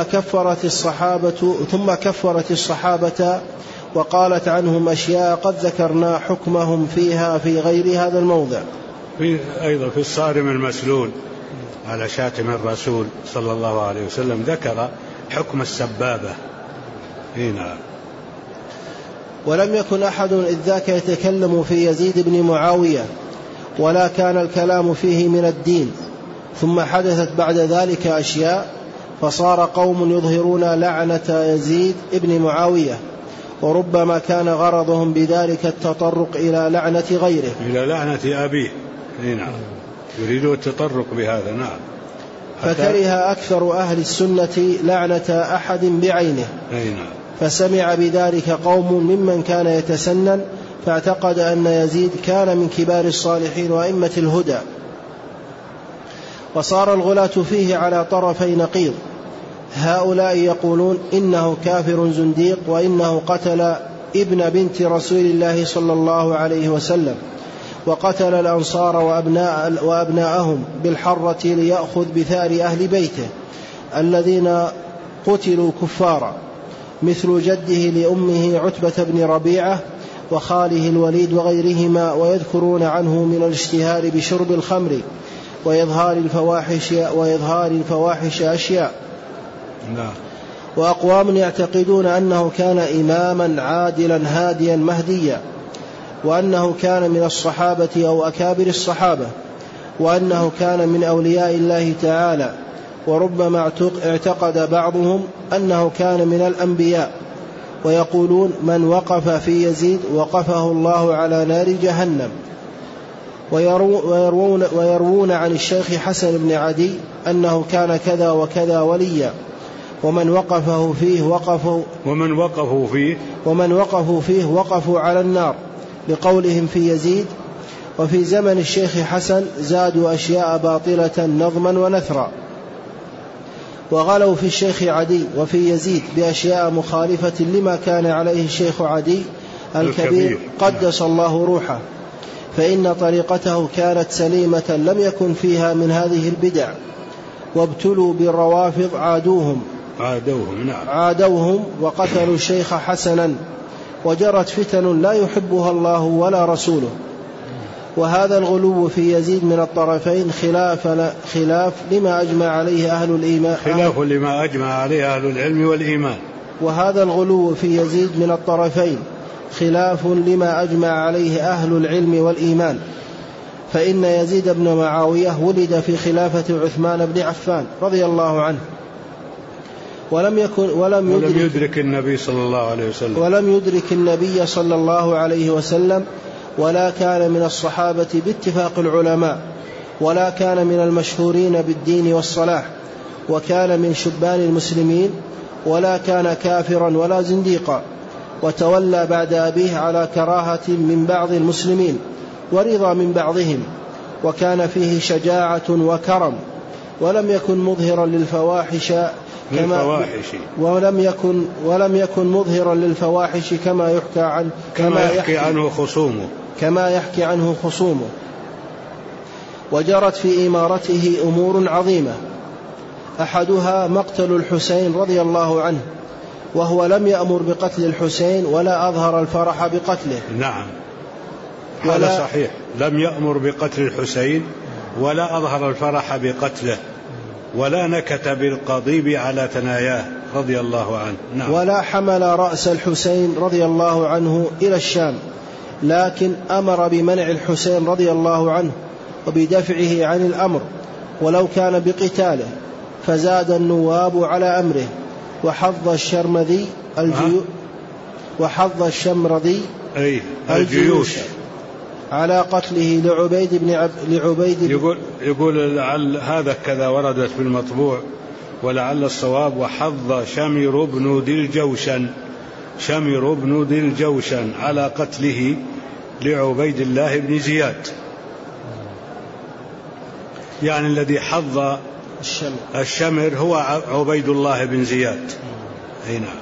S2: كفرت الصحابة وقالت عنهم أشياء قد ذكرنا حكمهم فيها في غير هذا الموضع.
S1: أيضا في الصارم المسلول على شاتم الرسول صلى الله عليه وسلم ذكر حكم السبابة هنا.
S2: ولم يكن أحد إذ ذاك يتكلم في يزيد بن معاوية، ولا كان الكلام فيه من الدين، ثم حدثت بعد ذلك أشياء فصار قوم يظهرون لعنة يزيد بن معاوية، وربما كان غرضهم بذلك التطرق إلى لعنة غيره،
S1: إلى لعنة أبيه. نعم، يريدوا التطرق بهذا. نعم.
S2: فكره أكثر أهل السنة لعنة أحد بعينه.
S1: نعم.
S2: فسمع بذلك قوم ممن كان يتسنن، فاعتقد أن يزيد كان من كبار الصالحين وأئمة الهدى، وصار الغلاة فيه على طرفي نقيض. هؤلاء يقولون إنه كافر زنديق، وإنه قتل ابن بنت رسول الله صلى الله عليه وسلم، وقتل الأنصار وأبناءهم بالحرة ليأخذ بثار أهل بيته الذين قتلوا كفارا، مثل جده لأمه عتبة بن ربيعة وخاله الوليد وغيرهما، ويذكرون عنه من الاشتهار بشرب الخمر وإظهار الفواحش أشياء. وأقوام يعتقدون أنه كان إماما عادلا هاديا مهديا، وأنه كان من الصحابة أو أكابر الصحابة، وأنه كان من أولياء الله تعالى، وربما اعتقد بعضهم أنه كان من الأنبياء، ويقولون من وقف في يزيد وقفه الله على نار جهنم. ويروون عن الشيخ حسن بن عدي أنه كان كذا وكذا وليا، ومن وقفوا فيه وقفوا على النار، لقولهم في يزيد. وفي زمن الشيخ حسن زادوا أشياء باطلة نظما ونثرا، وغلوا في الشيخ عدي وفي يزيد بأشياء مخالفة لما كان عليه الشيخ عدي الكبير قدس الله روحه، فإن طريقته كانت سليمة لم يكن فيها من هذه البدع. وابتلوا بالروافض عادوهم وقتلوا الشيخ حسنا، وجرت فتن لا يحبها الله ولا رسوله. وهذا الغلو في يزيد من الطرفين خلاف لما أجمع عليه أهل الإيمان،
S1: خلاف لما أجمع عليه أهل العلم والإيمان.
S2: وهذا الغلو في يزيد من الطرفين خلاف لما أجمع عليه أهل العلم والإيمان، فإن يزيد بن معاوية ولد في خلافة عثمان بن عفان رضي الله عنه، ولم يدرك النبي صلى الله عليه وسلم، ولا كان من الصحابة باتفاق العلماء، ولا كان من المشهورين بالدين والصلاح، وكان من شبان المسلمين، ولا كان كافرا ولا زنديقا، وتولى بعد أبيه على كراهة من بعض المسلمين ورضا من بعضهم، وكان فيه شجاعة وكرم، ولم يكن مظهرا للفواحش كما يحكي عنه خصومه. وجرت في إمارته أمور عظيمة، أحدها مقتل الحسين رضي الله عنه، وهو لم يأمر بقتل الحسين ولا أظهر الفرح بقتله.
S1: نعم، هذا صحيح، لم يأمر بقتل الحسين ولا أظهر الفرح بقتله ولا نكت بالقضيب على ثناياه رضي الله عنه. نعم.
S2: ولا حمل رأس الحسين رضي الله عنه إلى الشام، لكن أمر بمنع الحسين رضي الله عنه وبدفعه عن الأمر ولو كان بقتاله، فزاد النواب على أمره، وحض الشمرذي الجيوش على قتله لعبيد
S1: يقول لعل هذا كذا وردت في المطبوع، ولعل الصواب وحض شمر بن ذي الجوشن على قتله لعبيد الله بن زياد، يعني الذي حض الشمر هو عبيد الله بن زياد. أي نعم.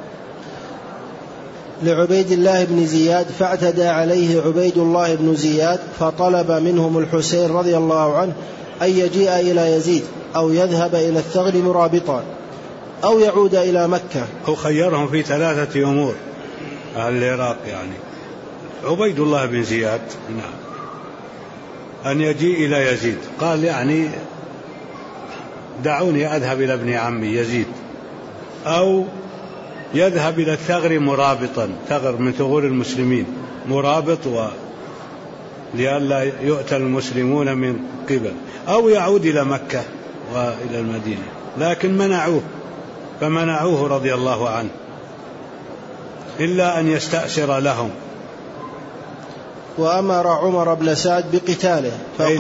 S2: لعبيد الله بن زياد، فاعتدى عليه عبيد الله بن زياد، فطلب منهم الحسين رضي الله عنه أن يجيء إلى يزيد أو يذهب إلى الثغر مرابطا أو يعود إلى مكة.
S1: هو خيرهم في 3 أمور أهل العراق، يعني عبيد الله بن زياد نعم أن يجيء إلى يزيد، قال يعني دعوني أذهب إلى ابن عمي يزيد، أو يذهب إلى الثغر مرابطا، ثغر من ثغور المسلمين مرابط لئلا يؤتى المسلمون من قبل، أو يعود إلى مكة وإلى المدينة، لكن فمنعوه رضي الله عنه إلا أن يستأسر لهم.
S2: وأمر عمر بن سعد بقتاله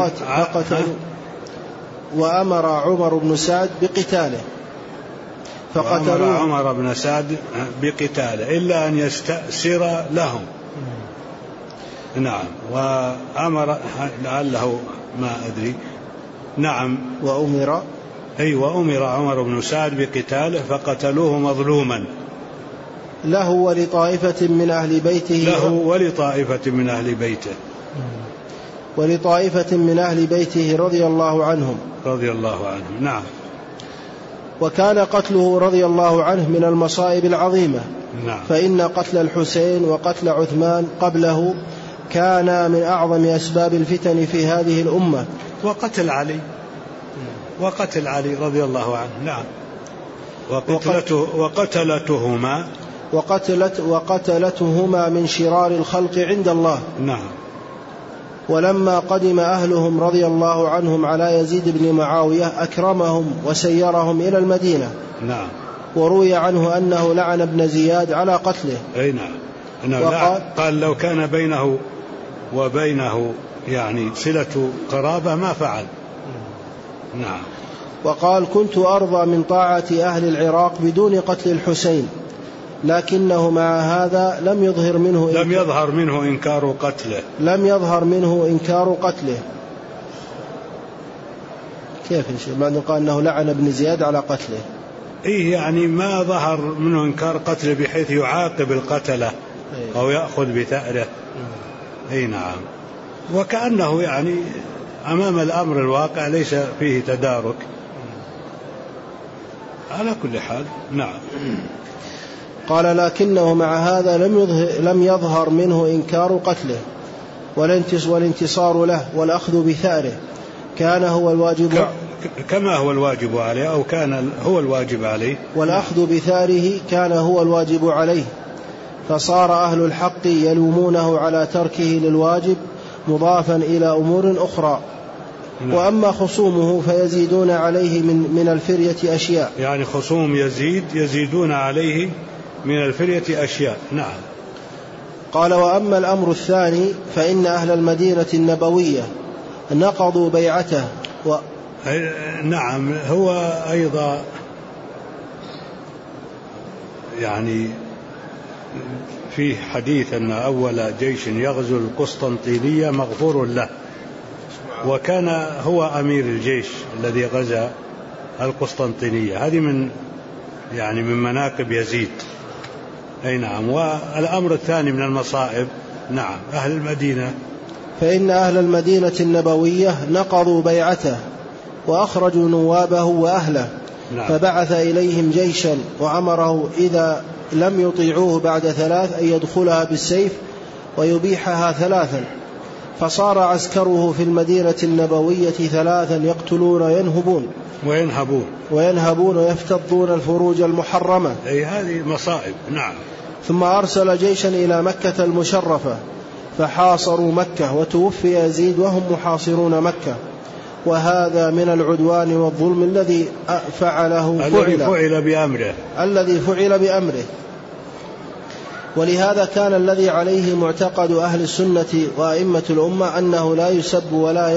S2: وأمر عمر بن سعد بقتاله
S1: فقتلوه. عمر بن سعد بقتاله إلا أن يستأسر لهم. نعم. وأمر لعله ما أدري. نعم. وأمر عمر بن سعد بقتاله فقتلوه مظلوما
S2: له ولطائفة من أهل بيته رضي الله عنهم.
S1: نعم.
S2: وكان قتله رضي الله عنه من المصائب العظيمة.
S1: نعم.
S2: فإن قتل الحسين وقتل عثمان قبله كان من أعظم أسباب الفتن في هذه الأمة.
S1: وقتل علي رضي الله عنه. نعم.
S2: وقتلتهما من شرار الخلق عند الله.
S1: نعم.
S2: ولما قدم أهلهم رضي الله عنهم على يزيد بن معاوية أكرمهم وسيرهم إلى المدينة.
S1: نعم.
S2: وروي عنه أنه لعن ابن زياد على قتله.
S1: أي نعم. قال لو كان بينه وبينه يعني صلة قرابة ما فعل. نعم.
S2: وقال كنت أرضى من طاعة أهل العراق بدون قتل الحسين، لكنه مع هذا لم يظهر منه إنكار قتله. كيف مع أنه قال أنه لعن ابن زياد على قتله؟
S1: يعني ما ظهر منه إنكار قتله بحيث يعاقب القتلة أو يأخذ بثأره. نعم. وكأنه يعني أمام الأمر الواقع ليس فيه تدارك على كل حال. نعم.
S2: قال لكنه مع هذا لم يظهر منه إنكار قتله والانتصار له والأخذ بثأره، كان هو الواجب
S1: كما هو الواجب عليه أو كان هو الواجب عليه،
S2: والأخذ بثأره كان هو الواجب عليه، فصار أهل الحق يلومونه على تركه للواجب مضافا إلى أمور أخرى. وأما خصومه فيزيدون عليه من الفرية أشياء،
S1: يعني خصوم يزيدون عليه من الفرية أشياء. نعم.
S2: قال وأما الأمر الثاني فإن أهل المدينة النبوية نقضوا بيعته
S1: نعم. هو أيضا يعني في حديث أن أول جيش يغزو القسطنطينية مغفور له، وكان هو أمير الجيش الذي غزا القسطنطينية. هذه من مناقب يزيد. نعم. والأمر الثاني من المصائب نعم أهل المدينة
S2: فإن أهل المدينة النبوية نقضوا بيعته وأخرجوا نوابه وأهله. فبعث إليهم جيشا وأمره إذا لم يطيعوه بعد 3 أن يدخلها بالسيف ويبيحها 3. فصار عسكره في المدينة النبوية 3 يقتلون وينهبون ويفتضون الفروج المحرمة.
S1: أي هذه مصائب. نعم.
S2: ثم أرسل جيشا إلى مكة المشرفة فحاصروا مكة وتوفي يزيد وهم محاصرون مكة. وهذا من العدوان والظلم الذي فعل بأمره. ولهذا كان الذي عليه معتقد أهل السنة وأئمة الأمة أنه لا يسب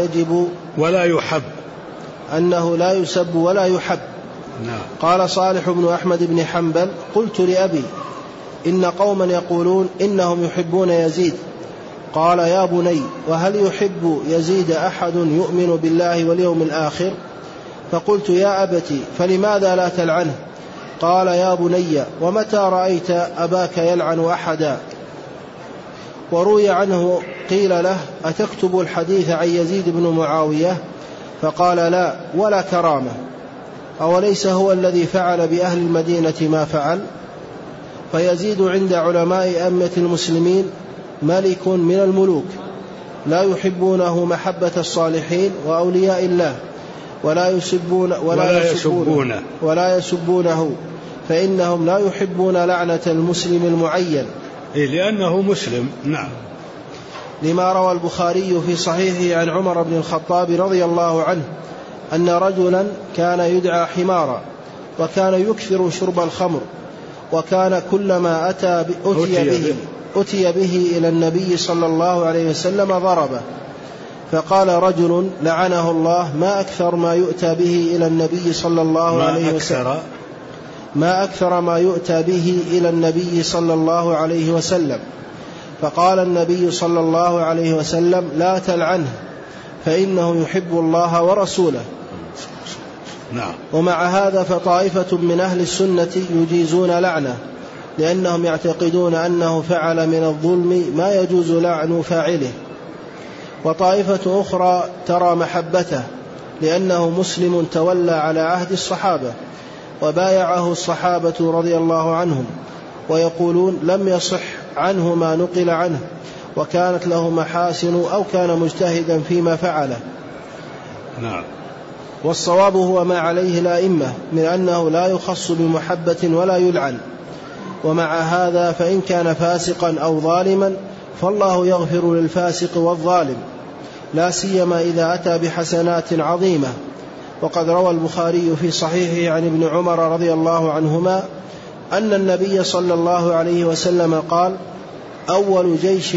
S2: ولا يحب. قال صالح بن أحمد بن حنبل: قلت لأبي: إن قوما يقولون إنهم يحبون يزيد. قال: يا بني، وهل يحب يزيد أحد يؤمن بالله واليوم الآخر؟ فقلت: يا أبتي، فلماذا لا تلعنه؟ قال: يا بني، ومتى رأيت أباك يلعن أحدا؟ وروي عنه قيل له: أتكتب الحديث عن يزيد بن معاوية؟ فقال: لا، ولا كرامة. أوليس هو الذي فعل بأهل المدينة ما فعل؟ فيزيد عند علماء أئمة المسلمين ملك من الملوك، لا يحبونه محبة الصالحين وأولياء الله، ولا يسبونه، فإنهم لا يحبون لعنة المسلم المعين
S1: لأنه مسلم. نعم.
S2: لما روى البخاري في صحيحه عن عمر بن الخطاب رضي الله عنه أن رجلا كان يدعى حمارا، وكان يكثر شرب الخمر، وكان كلما أتي به إلى النبي صلى الله عليه وسلم ضربه. فقال رجل لعنه الله: ما أكثر ما يؤتى به إلى النبي صلى الله عليه وسلم ما أكثر ما يؤتى به إلى النبي صلى الله عليه وسلم. فقال النبي صلى الله عليه وسلم: لا تلعنه، فإنه يحب الله ورسوله.
S1: نعم.
S2: ومع هذا فطائفة من أهل السنة يجيزون لعنه، لأنهم يعتقدون أنه فعل من الظلم ما يجوز لعن فاعله. وطائفة أخرى ترى محبته، لأنه مسلم تولى على عهد الصحابة وبايعه الصحابة رضي الله عنهم، ويقولون لم يصح عنه ما نقل عنه، وكانت له محاسن أو كان مجتهدا فيما فعله.
S1: نعم.
S2: والصواب هو ما عليه الأئمة من أنه لا يخص بمحبة ولا يلعن. ومع هذا فإن كان فاسقا أو ظالما فالله يغفر للفاسق والظالم، لا سيما إذا أتى بحسنات عظيمة. وقد روى البخاري في صحيحه عن ابن عمر رضي الله عنهما أن النبي صلى الله عليه وسلم قال: أول جيش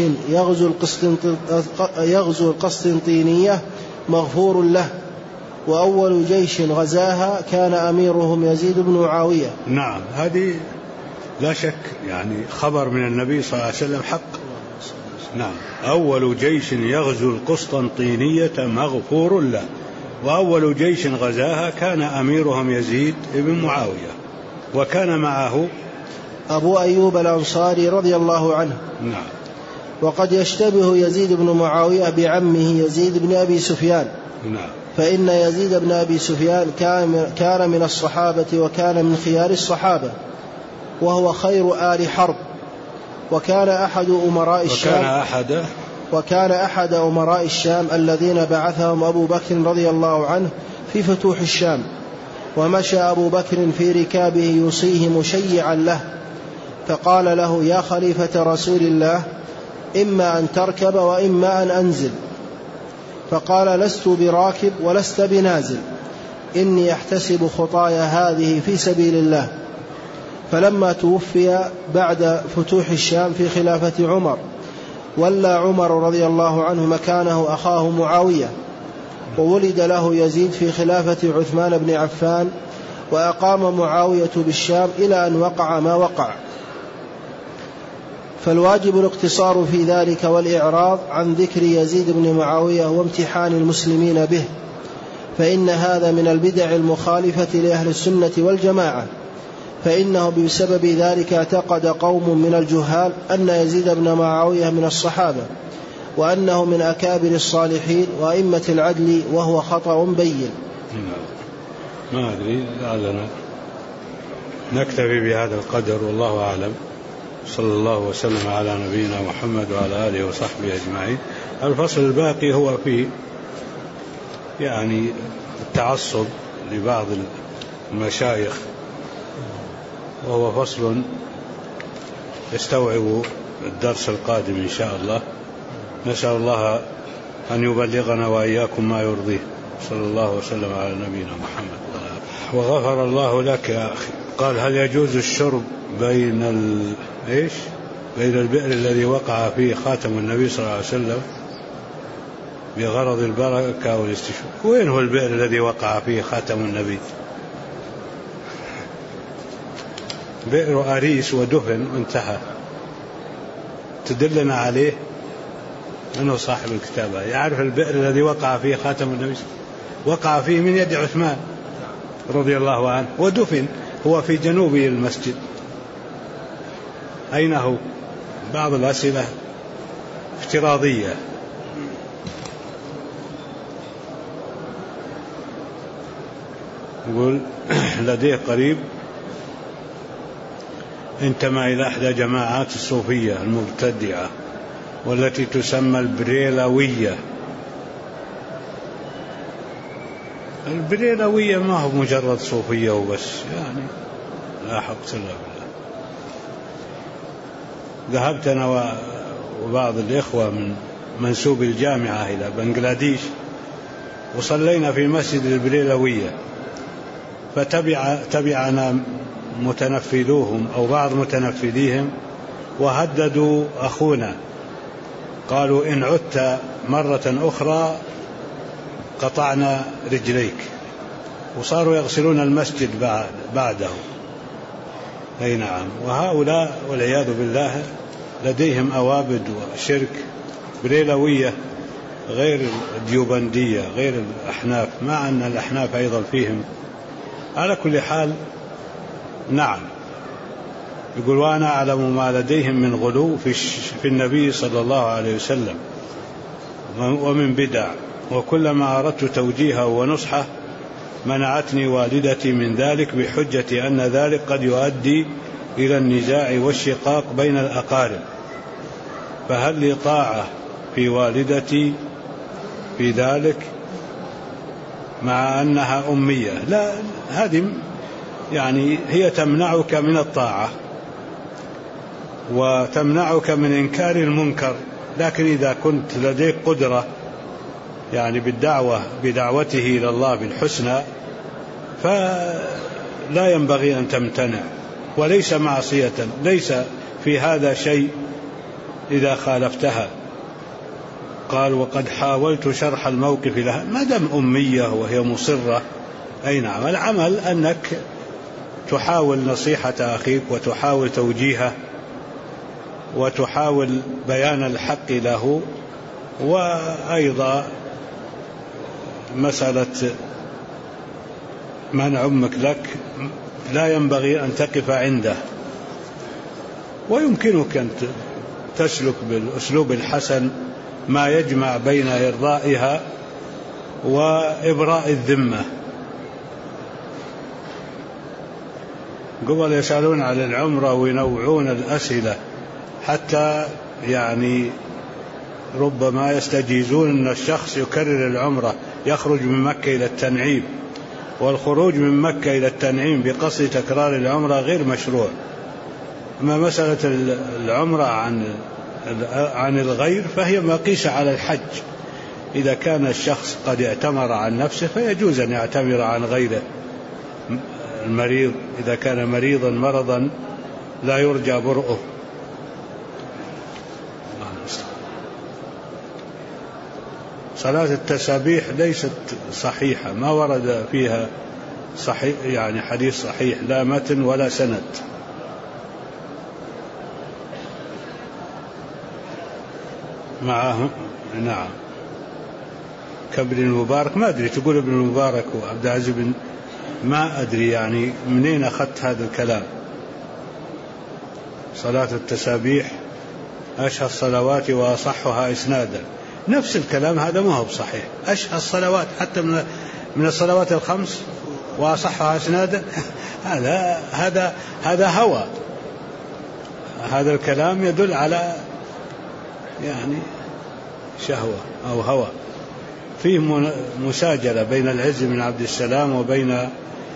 S2: يغزو القسطنطينية مغفور له، وأول جيش غزاها كان أميرهم يزيد بن معاوية.
S1: نعم، هذه لا شك يعني خبر من النبي صلى الله عليه وسلم حق. نعم. أول جيش يغزو القسطنطينية مغفور له، وأول جيش غزاها كان أميرهم يزيد بن معاوية، وكان معه
S2: أبو أيوب الأنصاري رضي الله عنه.
S1: نعم.
S2: وقد يشتبه يزيد بن معاوية بعمه يزيد بن أبي سفيان.
S1: نعم.
S2: فإن يزيد بن أبي سفيان كان من الصحابة، وكان من خيار الصحابة، وهو خير آل حرب، وكان أحد أمراء الشام الذين بعثهم أبو بكر رضي الله عنه في فتوح الشام. ومشى أبو بكر في ركابه يوصيه مشيعا له، فقال له: يا خليفة رسول الله، إما أن تركب وإما أن أنزل. فقال: لست براكب ولست بنازل، إني أحتسب خطايا هذه في سبيل الله. فلما توفي بعد فتوح الشام في خلافة عمر، ولى عمر رضي الله عنه مكانه أخاه معاوية، وولد له يزيد في خلافة عثمان بن عفان، وأقام معاوية بالشام إلى أن وقع ما وقع. فالواجب الاقتصار في ذلك والإعراض عن ذكر يزيد بن معاوية وامتحان المسلمين به، فإن هذا من البدع المخالفة لأهل السنة والجماعة، فإنه بسبب ذلك اعتقد قوم من الجهال أن يزيد بن معاوية من الصحابة، وأنه من أكابر الصالحين وأئمة العدل، وهو خطأ بين.
S1: ما أدري، لعلنا نكتفي بهذا القدر، والله أعلم. صلى الله وسلم على نبينا محمد وعلى آله وصحبه أجمعين. الفصل الباقي هو في يعني التعصب لبعض المشايخ، وهو فصل يستوعب الدرس القادم إن شاء الله. نسأل الله أن يبلغنا وإياكم ما يرضيه. صلى الله وسلم على نبينا محمد. وغفر الله لك يا أخي. قال: هل يجوز الشرب بين البئر الذي وقع فيه خاتم النبي صلى الله عليه وسلم بغرض البركة والاستشفاء؟ وين هو البئر الذي وقع فيه خاتم النبي؟ بئر أريس ودفن وانتهى. تدلنا عليه أنه صاحب الكتابة يعرف البئر الذي وقع فيه خاتم النبي، وقع فيه من يد عثمان رضي الله عنه، ودفن هو في جنوب المسجد. أين هو؟ بعض الأسئلة افتراضية. يقول: لديه قريب انتمى إلى إحدى جماعات الصوفية المبتدعة والتي تسمى البريلوية. البريلوية ما هو مجرد صوفية وبس، يعني لا حق إلا بالله. ذهبت أنا وبعض الإخوة من منسوب الجامعة إلى بنغلاديش، وصلينا في مسجد البريلوية، فتبعنا متنفذوهم أو بعض متنفذيهم وهددوا أخونا، قالوا: إن عدت مرة أخرى قطعنا رجليك. وصاروا يغسلون المسجد بعده. أي نعم. وهؤلاء والعياذ بالله لديهم أوابد وشرك. بريلوية غير الديوبندية غير الأحناف، مع أن الأحناف أيضا فيهم. على كل حال نعم. يقول: وأنا أعلم ما لديهم من غلو في النبي صلى الله عليه وسلم ومن بدع، وكلما أردت توجيهه ونصحه منعتني والدتي من ذلك بحجة أن ذلك قد يؤدي إلى النزاع والشقاق بين الأقارب، فهل لي طاعة في والدتي في ذلك مع أنها أمية؟ لا، هذه يعني هي تمنعك من الطاعة وتمنعك من إنكار المنكر، لكن إذا كنت لديك قدرة يعني بدعوته إلى الله بالحسنى فلا ينبغي أن تمتنع، وليس معصية، ليس في هذا شيء إذا خالفتها. قال: وقد حاولت شرح الموقف لها، ما دام أمية وهي مصرة. أي نعم. العمل أنك تحاول نصيحة أخيك وتحاول توجيهه وتحاول بيان الحق له. وأيضا مسألة منع أمك لك لا ينبغي أن تقف عنده، ويمكنك أن تسلك بالأسلوب الحسن ما يجمع بين إرضائها وإبراء الذمة. قبل يسألون على العمرة وينوعون الأسئلة حتى يعني ربما يستجيزون أن الشخص يكرر العمرة، يخرج من مكة إلى التنعيم، والخروج من مكة إلى التنعيم بقصد تكرار العمرة غير مشروع. أما مسألة العمرة عن الغير فهي مقيسة على الحج. إذا كان الشخص قد اعتمر عن نفسه فيجوز أن يعتمر عن غيره. المريض إذا كان مريضا مرضا لا يرجى برؤه. صلاة التسابيح ليست صحيحة، ما ورد فيها صحيح يعني حديث صحيح، لا متن ولا سند. معهم نعم كابن المبارك، ما أدري تقول ابن المبارك وعبد العزيز بن، ما أدري يعني منين أخذت هذا الكلام. صلاة التسابيح أشهى الصلوات وأصحها إسنادا. نفس الكلام هذا ما هو بصحيح. أشهى الصلوات حتى من الصلوات الخمس وأصحها إسنادا، هذا هوى. هذا الكلام يدل على يعني شهوة أو هوى. فيه مساجلة بين العز بن عبد السلام وبين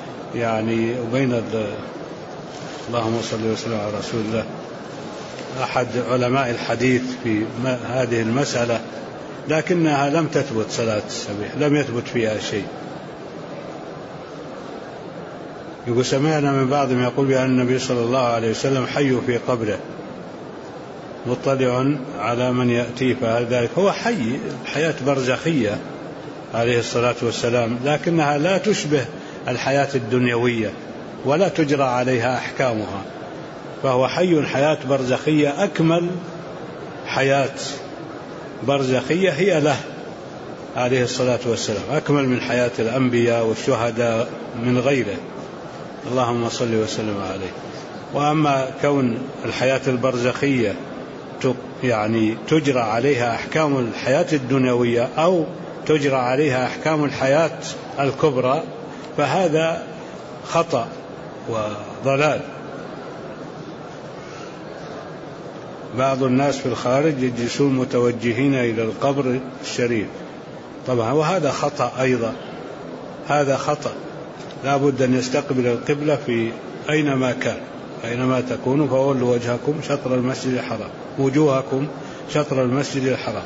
S1: اللهم صل وسلم على رسول الله أحد علماء الحديث في هذه المسألة، لكنها لم تثبت. صلاة السبيح لم يثبت فيها شيء. يقول سمعنا من بعضهم يقول بأن النبي صلى الله عليه وسلم حي في قبره مطلع على من يأتيه، فهل ذلك هو حي حياة برزخية عليه الصلاة والسلام، لكنها لا تشبه الحياة الدنيوية ولا تجرى عليها أحكامها، فهو حي حياة برزخية. أكمل حياة برزخية هي له عليه الصلاة والسلام، أكمل من حياة الأنبياء والشهداء من غيره، اللهم صل وسلم عليه. وأما كون الحياة البرزخية يعني تجرى عليها أحكام الحياة الدنيوية أو تجرى عليها أحكام الحياة الكبرى، فهذا خطأ وضلال. بعض الناس في الخارج يجلسون متوجهين إلى القبر الشريف طبعا، وهذا خطأ أيضا، هذا خطأ. لا بد أن يستقبل القبلة في أينما كان، أينما تكونوا فولوا وجهكم شطر المسجد الحرام، وجوهكم شطر المسجد الحرام.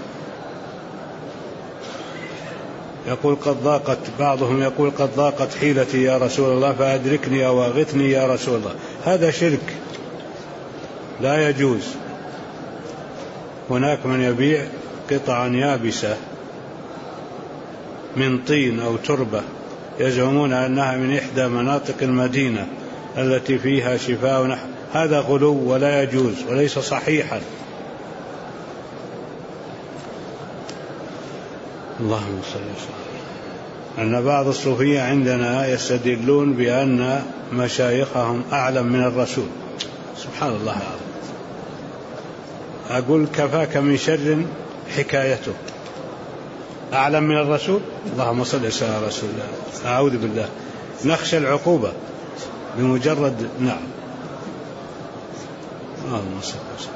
S1: يقول بعضهم يقول قد ضاقت حيلتي يا رسول الله فأدركني أو أغثني يا رسول الله. هذا شرك لا يجوز. هناك من يبيع قطعا يابسة من طين أو تربة يزعمون أنها من إحدى مناطق المدينة التي فيها شفاء هذا غلو ولا يجوز وليس صحيحا. اللهم صل وسلم. أن بعض الصوفية عندنا يستدلون بأن مشايخهم أعلم من الرسول. سبحان الله العظيم. أقول كفاك من شر حكايته. أعلم من الرسول؟ اللهم صل وسلم على رسول الله. أعوذ بالله، نخشى العقوبة بمجرد نعم. اللهم صل وسلم.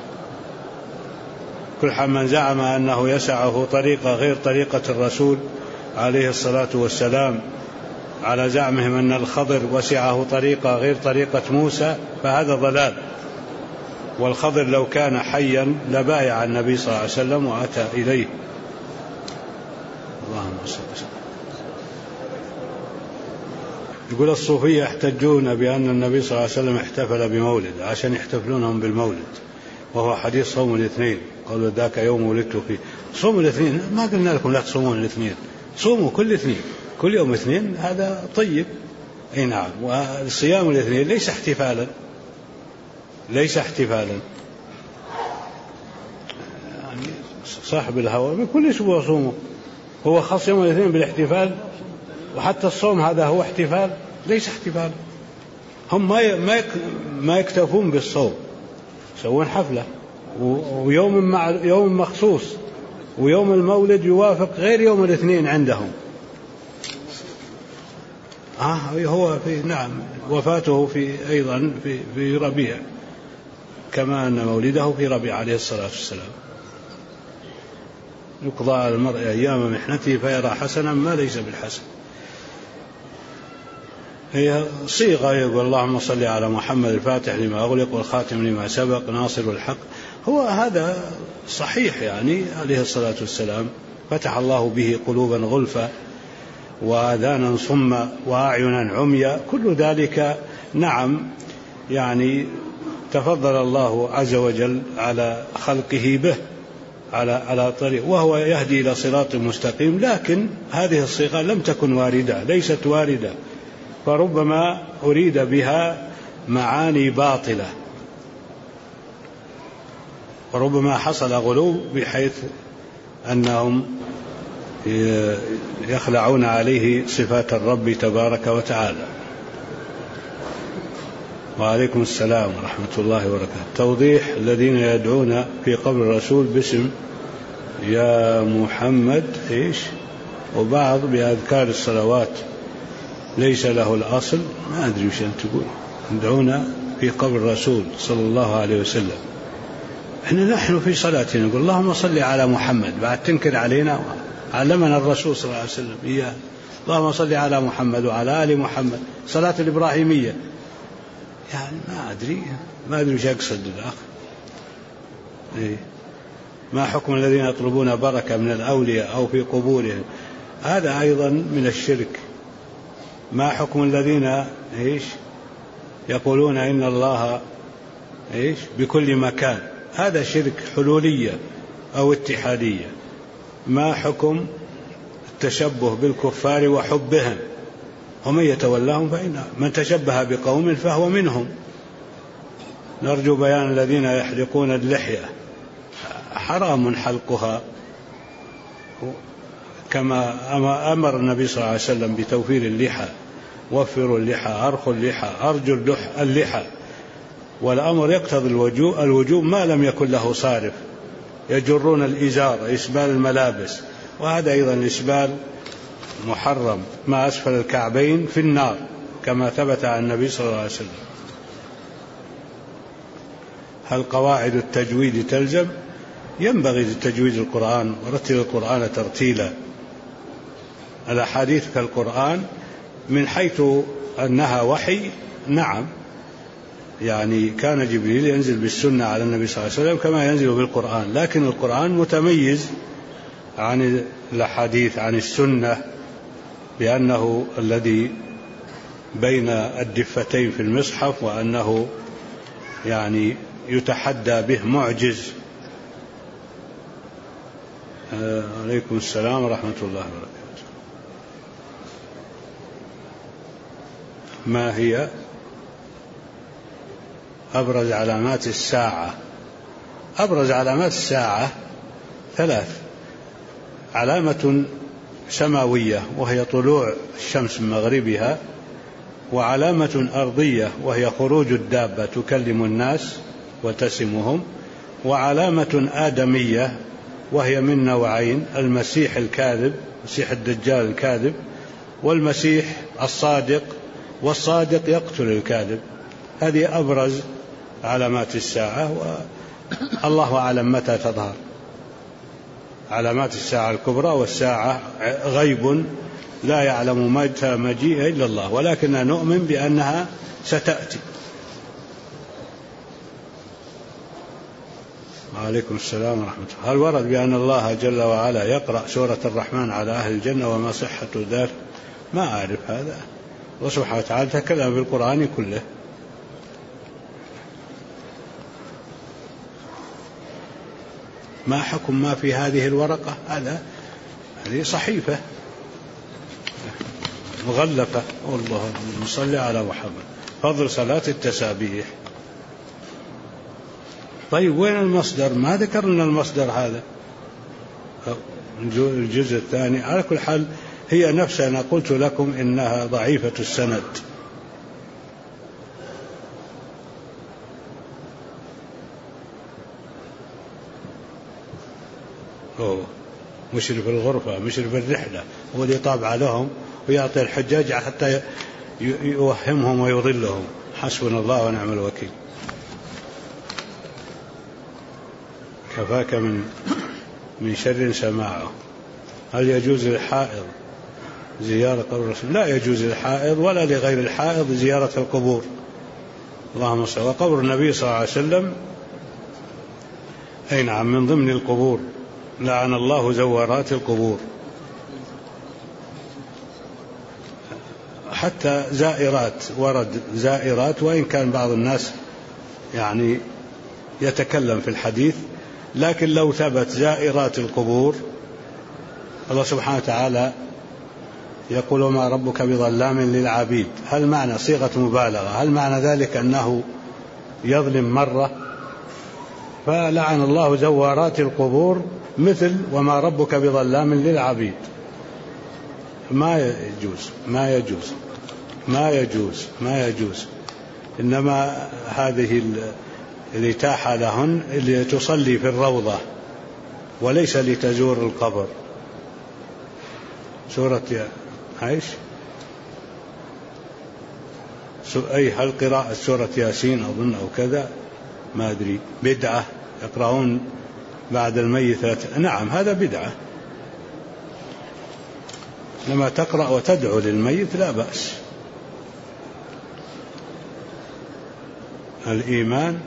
S1: كل من زعم أنه يسعه طريقة غير طريقة الرسول عليه الصلاة والسلام، على زعمهم أن الخضر وسعه طريقة غير طريقة موسى، فهذا ضلال. والخضر لو كان حيا لبايع النبي صلى الله عليه وسلم وأتى إليه. اللهم صل وسلم. يقول الصوفية يحتجون بأن النبي صلى الله عليه وسلم احتفل بمولد عشان يحتفلونهم بالمولد، وهو حديث صوم الاثنين، قالوا ذاك يوم ولدت فيه. صوم الاثنين ما قلنا لكم لا تصومون الاثنين، صوموا كل اثنين، كل يوم اثنين، هذا طيب. اي نعم. والصيام الاثنين ليس احتفالا، ليس احتفالا. يعني صاحب الهوى بكل اسبوع صومه، هو خاص يوم الاثنين بالاحتفال، وحتى الصوم هذا هو احتفال، ليس احتفال. هم ما يكتفون بالصوم، يسوون حفلة ويوم مع يوم مخصوص، ويوم المولد يوافق غير يوم الاثنين عندهم. هو في نعم وفاته في أيضا في ربيع، كما أن مولده في ربيع عليه الصلاة والسلام. يقضى على المرء أيام محنته فيرى حسنا ما ليس بالحسن. هي صيغة يقول اللهم صل على محمد الفاتح لما أغلق والخاتم لما سبق ناصر الحق. هو هذا صحيح، يعني عليه الصلاة والسلام فتح الله به قلوبا غلفا وآذانا صما وأعينا عميا، كل ذلك نعم يعني تفضل الله عز وجل على خلقه به على طريق، وهو يهدي إلى صراط مستقيم. لكن هذه الصيغة لم تكن واردة، ليست واردة، فربما أريد بها معاني باطلة، وربما حصل غلو بحيث أنهم يخلعون عليه صفات الرب تبارك وتعالى. وعليكم السلام ورحمة الله وبركاته. توضيح: الذين يدعون في قبر الرسول باسم يا محمد وبعض بأذكار الصلوات ليس له الأصل. ما أدري وش أنت تقول. يدعون في قبر الرسول صلى الله عليه وسلم. نحن في صلاتنا نقول اللهم صل على محمد، بعد تنكر علينا؟ علمنا الرسول صلى الله عليه وسلم إياه. اللهم صل على محمد وعلى آل محمد، صلاة الإبراهيمية. يعني ما أدري وش أقصد الأخ. ما حكم الذين يطلبون بركة من الأولياء أو في قبورهم؟ هذا أيضا من الشرك. ما حكم الذين يقولون إن الله بكل مكان؟ هذا شرك حلولية أو اتحادية. ما حكم التشبه بالكفار وحبهم؟ ومن يتولاهم فإن من تشبه بقوم فهو منهم. نرجو بيان الذين يحلقون اللحية. حرام حلقها، كما أمر النبي صلى الله عليه وسلم بتوفير اللحى. وفروا اللحى، أرخوا اللحى، أرجوا اللحى. والأمر يقتضي الوجوب ما لم يكن له صارف. يجرون الإزار، إسبال الملابس، وهذا أيضا الإسبال محرم. ما أسفل الكعبين في النار، كما ثبت عن النبي صلى الله عليه وسلم. هل قواعد التجويد تلزم؟ ينبغي تجويد القرآن، ورتل القرآن ترتيلا. الأحاديث كالقرآن من حيث أنها وحي، نعم، يعني كان جبريل ينزل بالسنة على النبي صلى الله عليه وسلم كما ينزل بالقرآن، لكن القرآن متميز عن الأحاديث عن السنة بأنه الذي بين الدفتين في المصحف، وأنه يعني يتحدى به معجز. عليكم السلام ورحمة الله وبركاته. ما هي أبرز علامات الساعة؟ أبرز علامات الساعة 3: علامة سماوية وهي طلوع الشمس من مغربها، وعلامة أرضية وهي خروج الدابة تكلم الناس وتسمهم، وعلامة آدمية وهي من نوعين: المسيح الكاذب، مسيح الدجال الكاذب، والمسيح الصادق، والصادق يقتل الكاذب. هذه أبرز علامات الساعة، والله أعلم متى تظهر. علامات الساعة الكبرى والساعة غيب لا يعلم متى مجيء إلا الله، ولكننا نؤمن بأنها ستأتي. وعليكم السلام ورحمة الله. هل ورد بأن الله جل وعلا يقرأ سورة الرحمن على أهل الجنة، وما صحة ذلك؟ ما أعرف هذا. الله سبحانه وتعالى تكلم بالقرآن كله. ما حكم ما في هذه الورقة؟ هذه صحيفة مغلفة. والله صل على محمد. فضل صلاة التسابيح. طيب وين المصدر؟ ما ذكر لنا المصدر هذا. الجزء الثاني. على كل حال هي نفسها، أنا قلت لكم إنها ضعيفة السند. مشرف الغرفة، مشرف الرحلة، هو اللي طابع لهم ويعطي الحجاج حتى يوهمهم ويضلهم. حسبنا الله ونعم الوكيل. كفاك من شر سماعه. هل يجوز للحائض زيارة قبر الرسول؟ لا يجوز للحائض ولا لغير الحائض زيارة القبور. اللهم صل. وقبر النبي صلى الله عليه وسلم أي نعم من ضمن القبور. لعن الله زوارات القبور. حتى زائرات، ورد زائرات، وإن كان بعض الناس يعني يتكلم في الحديث، لكن لو ثبت زائرات القبور، الله سبحانه وتعالى يقول وما ربك بظلام للعبيد. هل معنى صيغة مبالغة؟ هل معنى ذلك أنه يظلم مرة؟ فلعن الله زوارات القبور مثل وما ربك بظلام للعبيد. ما يجوز، ما يجوز، ما يجوز، ما يجوز. إنما هذه الإتاحة لهن اللي تصلي في الروضة وليس لتزور القبر. سورة عيش أي هل قراءة سورة ياسين أظن أو كذا ما أدري بدعة، يقرؤون بعد الميت نعم هذا بدعة، لما تقرأ وتدعو للميت لا بأس. الإيمان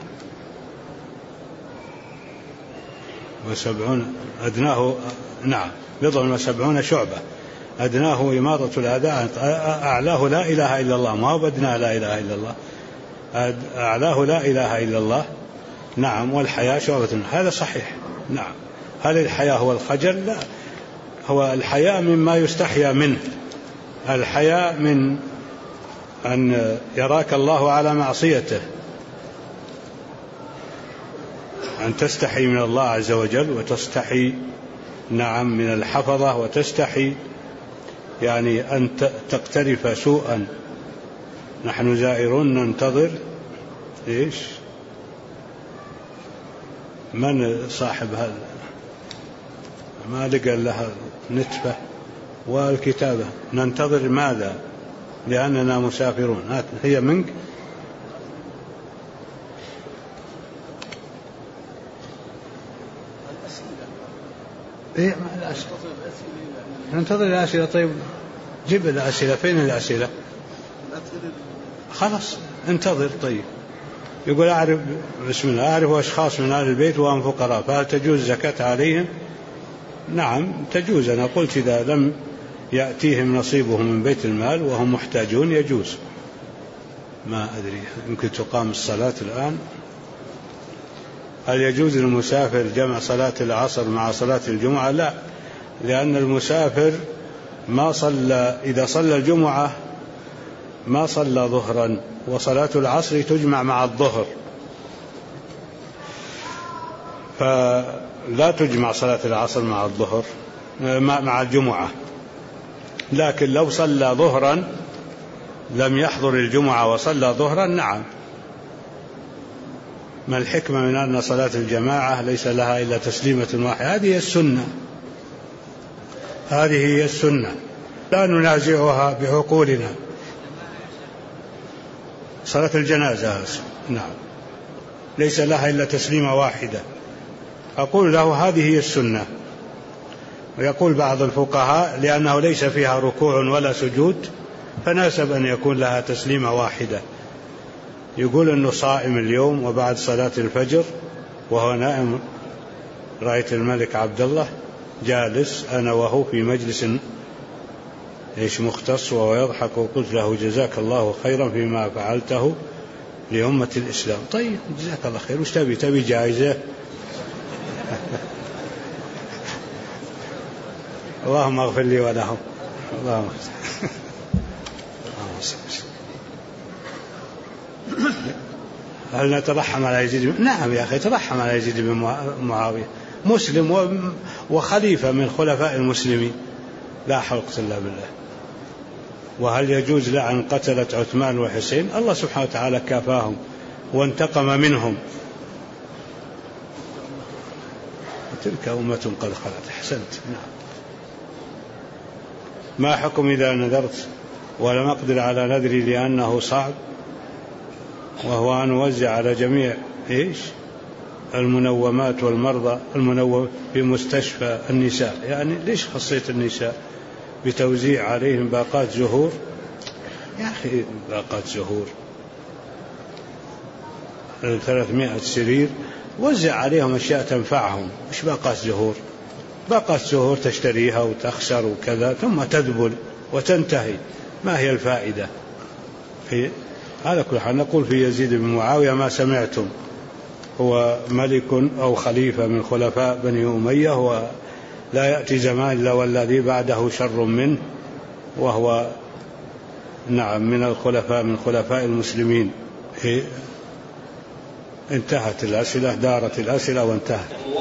S1: 70 أدناه نعم 70 شعبة، أدناه إماطة الأذى، أعلاه لا إله إلا الله، ما هو أدناه لا إله إلا الله، أعلاه لا إله إلا الله. نعم والحياء شعبة، هذا صحيح. نعم هل الحياء هو الخجل؟ لا، هو الحياء مما يستحيا منه، الحياء من أن يراك الله على معصيته، أن تستحي من الله عز وجل وتستحي نعم من الحفظة، وتستحي يعني أن تقترف سوءا. نحن زائرون ننتظر إيش من صاحب هذا ما لقى لها نتفة والكتابة، ننتظر ماذا لأننا مسافرون. هي منك إيه الأسئلة. ننتظر الأسئلة. طيب جيب الأسئلة، فين الأسئلة؟ خلاص انتظر. طيب يقول أعرف بسم الله أعرف أشخاص من أهل البيت وهم فقراء فهل تجوز زكاة عليهم؟ نعم تجوز. أنا قلت إذا لم يأتيهم نصيبهم من بيت المال وهم محتاجون يجوز. ما أدري يمكن تقام الصلاة الآن. هل يجوز للمسافر جمع صلاة العصر مع صلاة الجمعة؟ لا، لأن المسافر ما صلى، إذا صلى الجمعة ما صلى ظهرا، وصلاة العصر تجمع مع الظهر، فلا تجمع صلاة العصر مع الظهر مع الجمعة. لكن لو صلى ظهرا لم يحضر الجمعة وصلى ظهرا نعم. ما الحكمة من أن صلاة الجماعة ليس لها إلا تسليمة واحدة؟ هذه هي السنة، هذه هي السنة، لا ننازعها بعقولنا. صلاة الجنازة نعم ليس لها إلا تسليمة واحدة. أقول له هذه هي السنة. ويقول بعض الفقهاء لأنه ليس فيها ركوع ولا سجود فناسب أن يكون لها تسليمة واحدة. يقول أنه صائم اليوم وبعد صلاة الفجر وهو نائم رأيت الملك عبد الله جالس أنا وهو في مجلس مختص وهو يضحك، وقلت له جزاك الله خيرا فيما فعلته لأمة الإسلام. طيب جزاك الله خير، وش تبي جائزة؟ اللهم اغفر لي ولهم. اللهم هل نترحم على يزيد؟ نعم يا أخي ترحم على يزيد بن معاوية، مسلم وخليفة من خلفاء المسلمين، لا حول إلا بالله. وهل يجوز لعن قتلة عثمان وحسين؟ الله سبحانه وتعالى كافاهم وانتقم منهم، تلك أمة قد خلت. أحسنت. نعم. ما حكم إذا نذرت ولم أقدر على نذري لأنه صعب، وهو أن أوزع على جميع المنومات والمرضى المنوم في مستشفى النساء؟ يعني ليش خصيت النساء بتوزيع عليهم باقات زهور؟ يا أخي باقات زهور 300 سرير، وزع عليهم أشياء تنفعهم، مش باقات زهور. باقات زهور تشتريها وتخسر وكذا ثم تذبل وتنتهي، ما هي الفائدة؟ على كل حال نقول في يزيد بن معاوية ما سمعتم، هو ملك أو خليفة من خلفاء بني أمية، ولا يأتي زمان إلا والذي بعده شر منه، وهو نعم من الخلفاء من خلفاء المسلمين. انتهت الأسئلة، دارت الأسئلة وانتهت.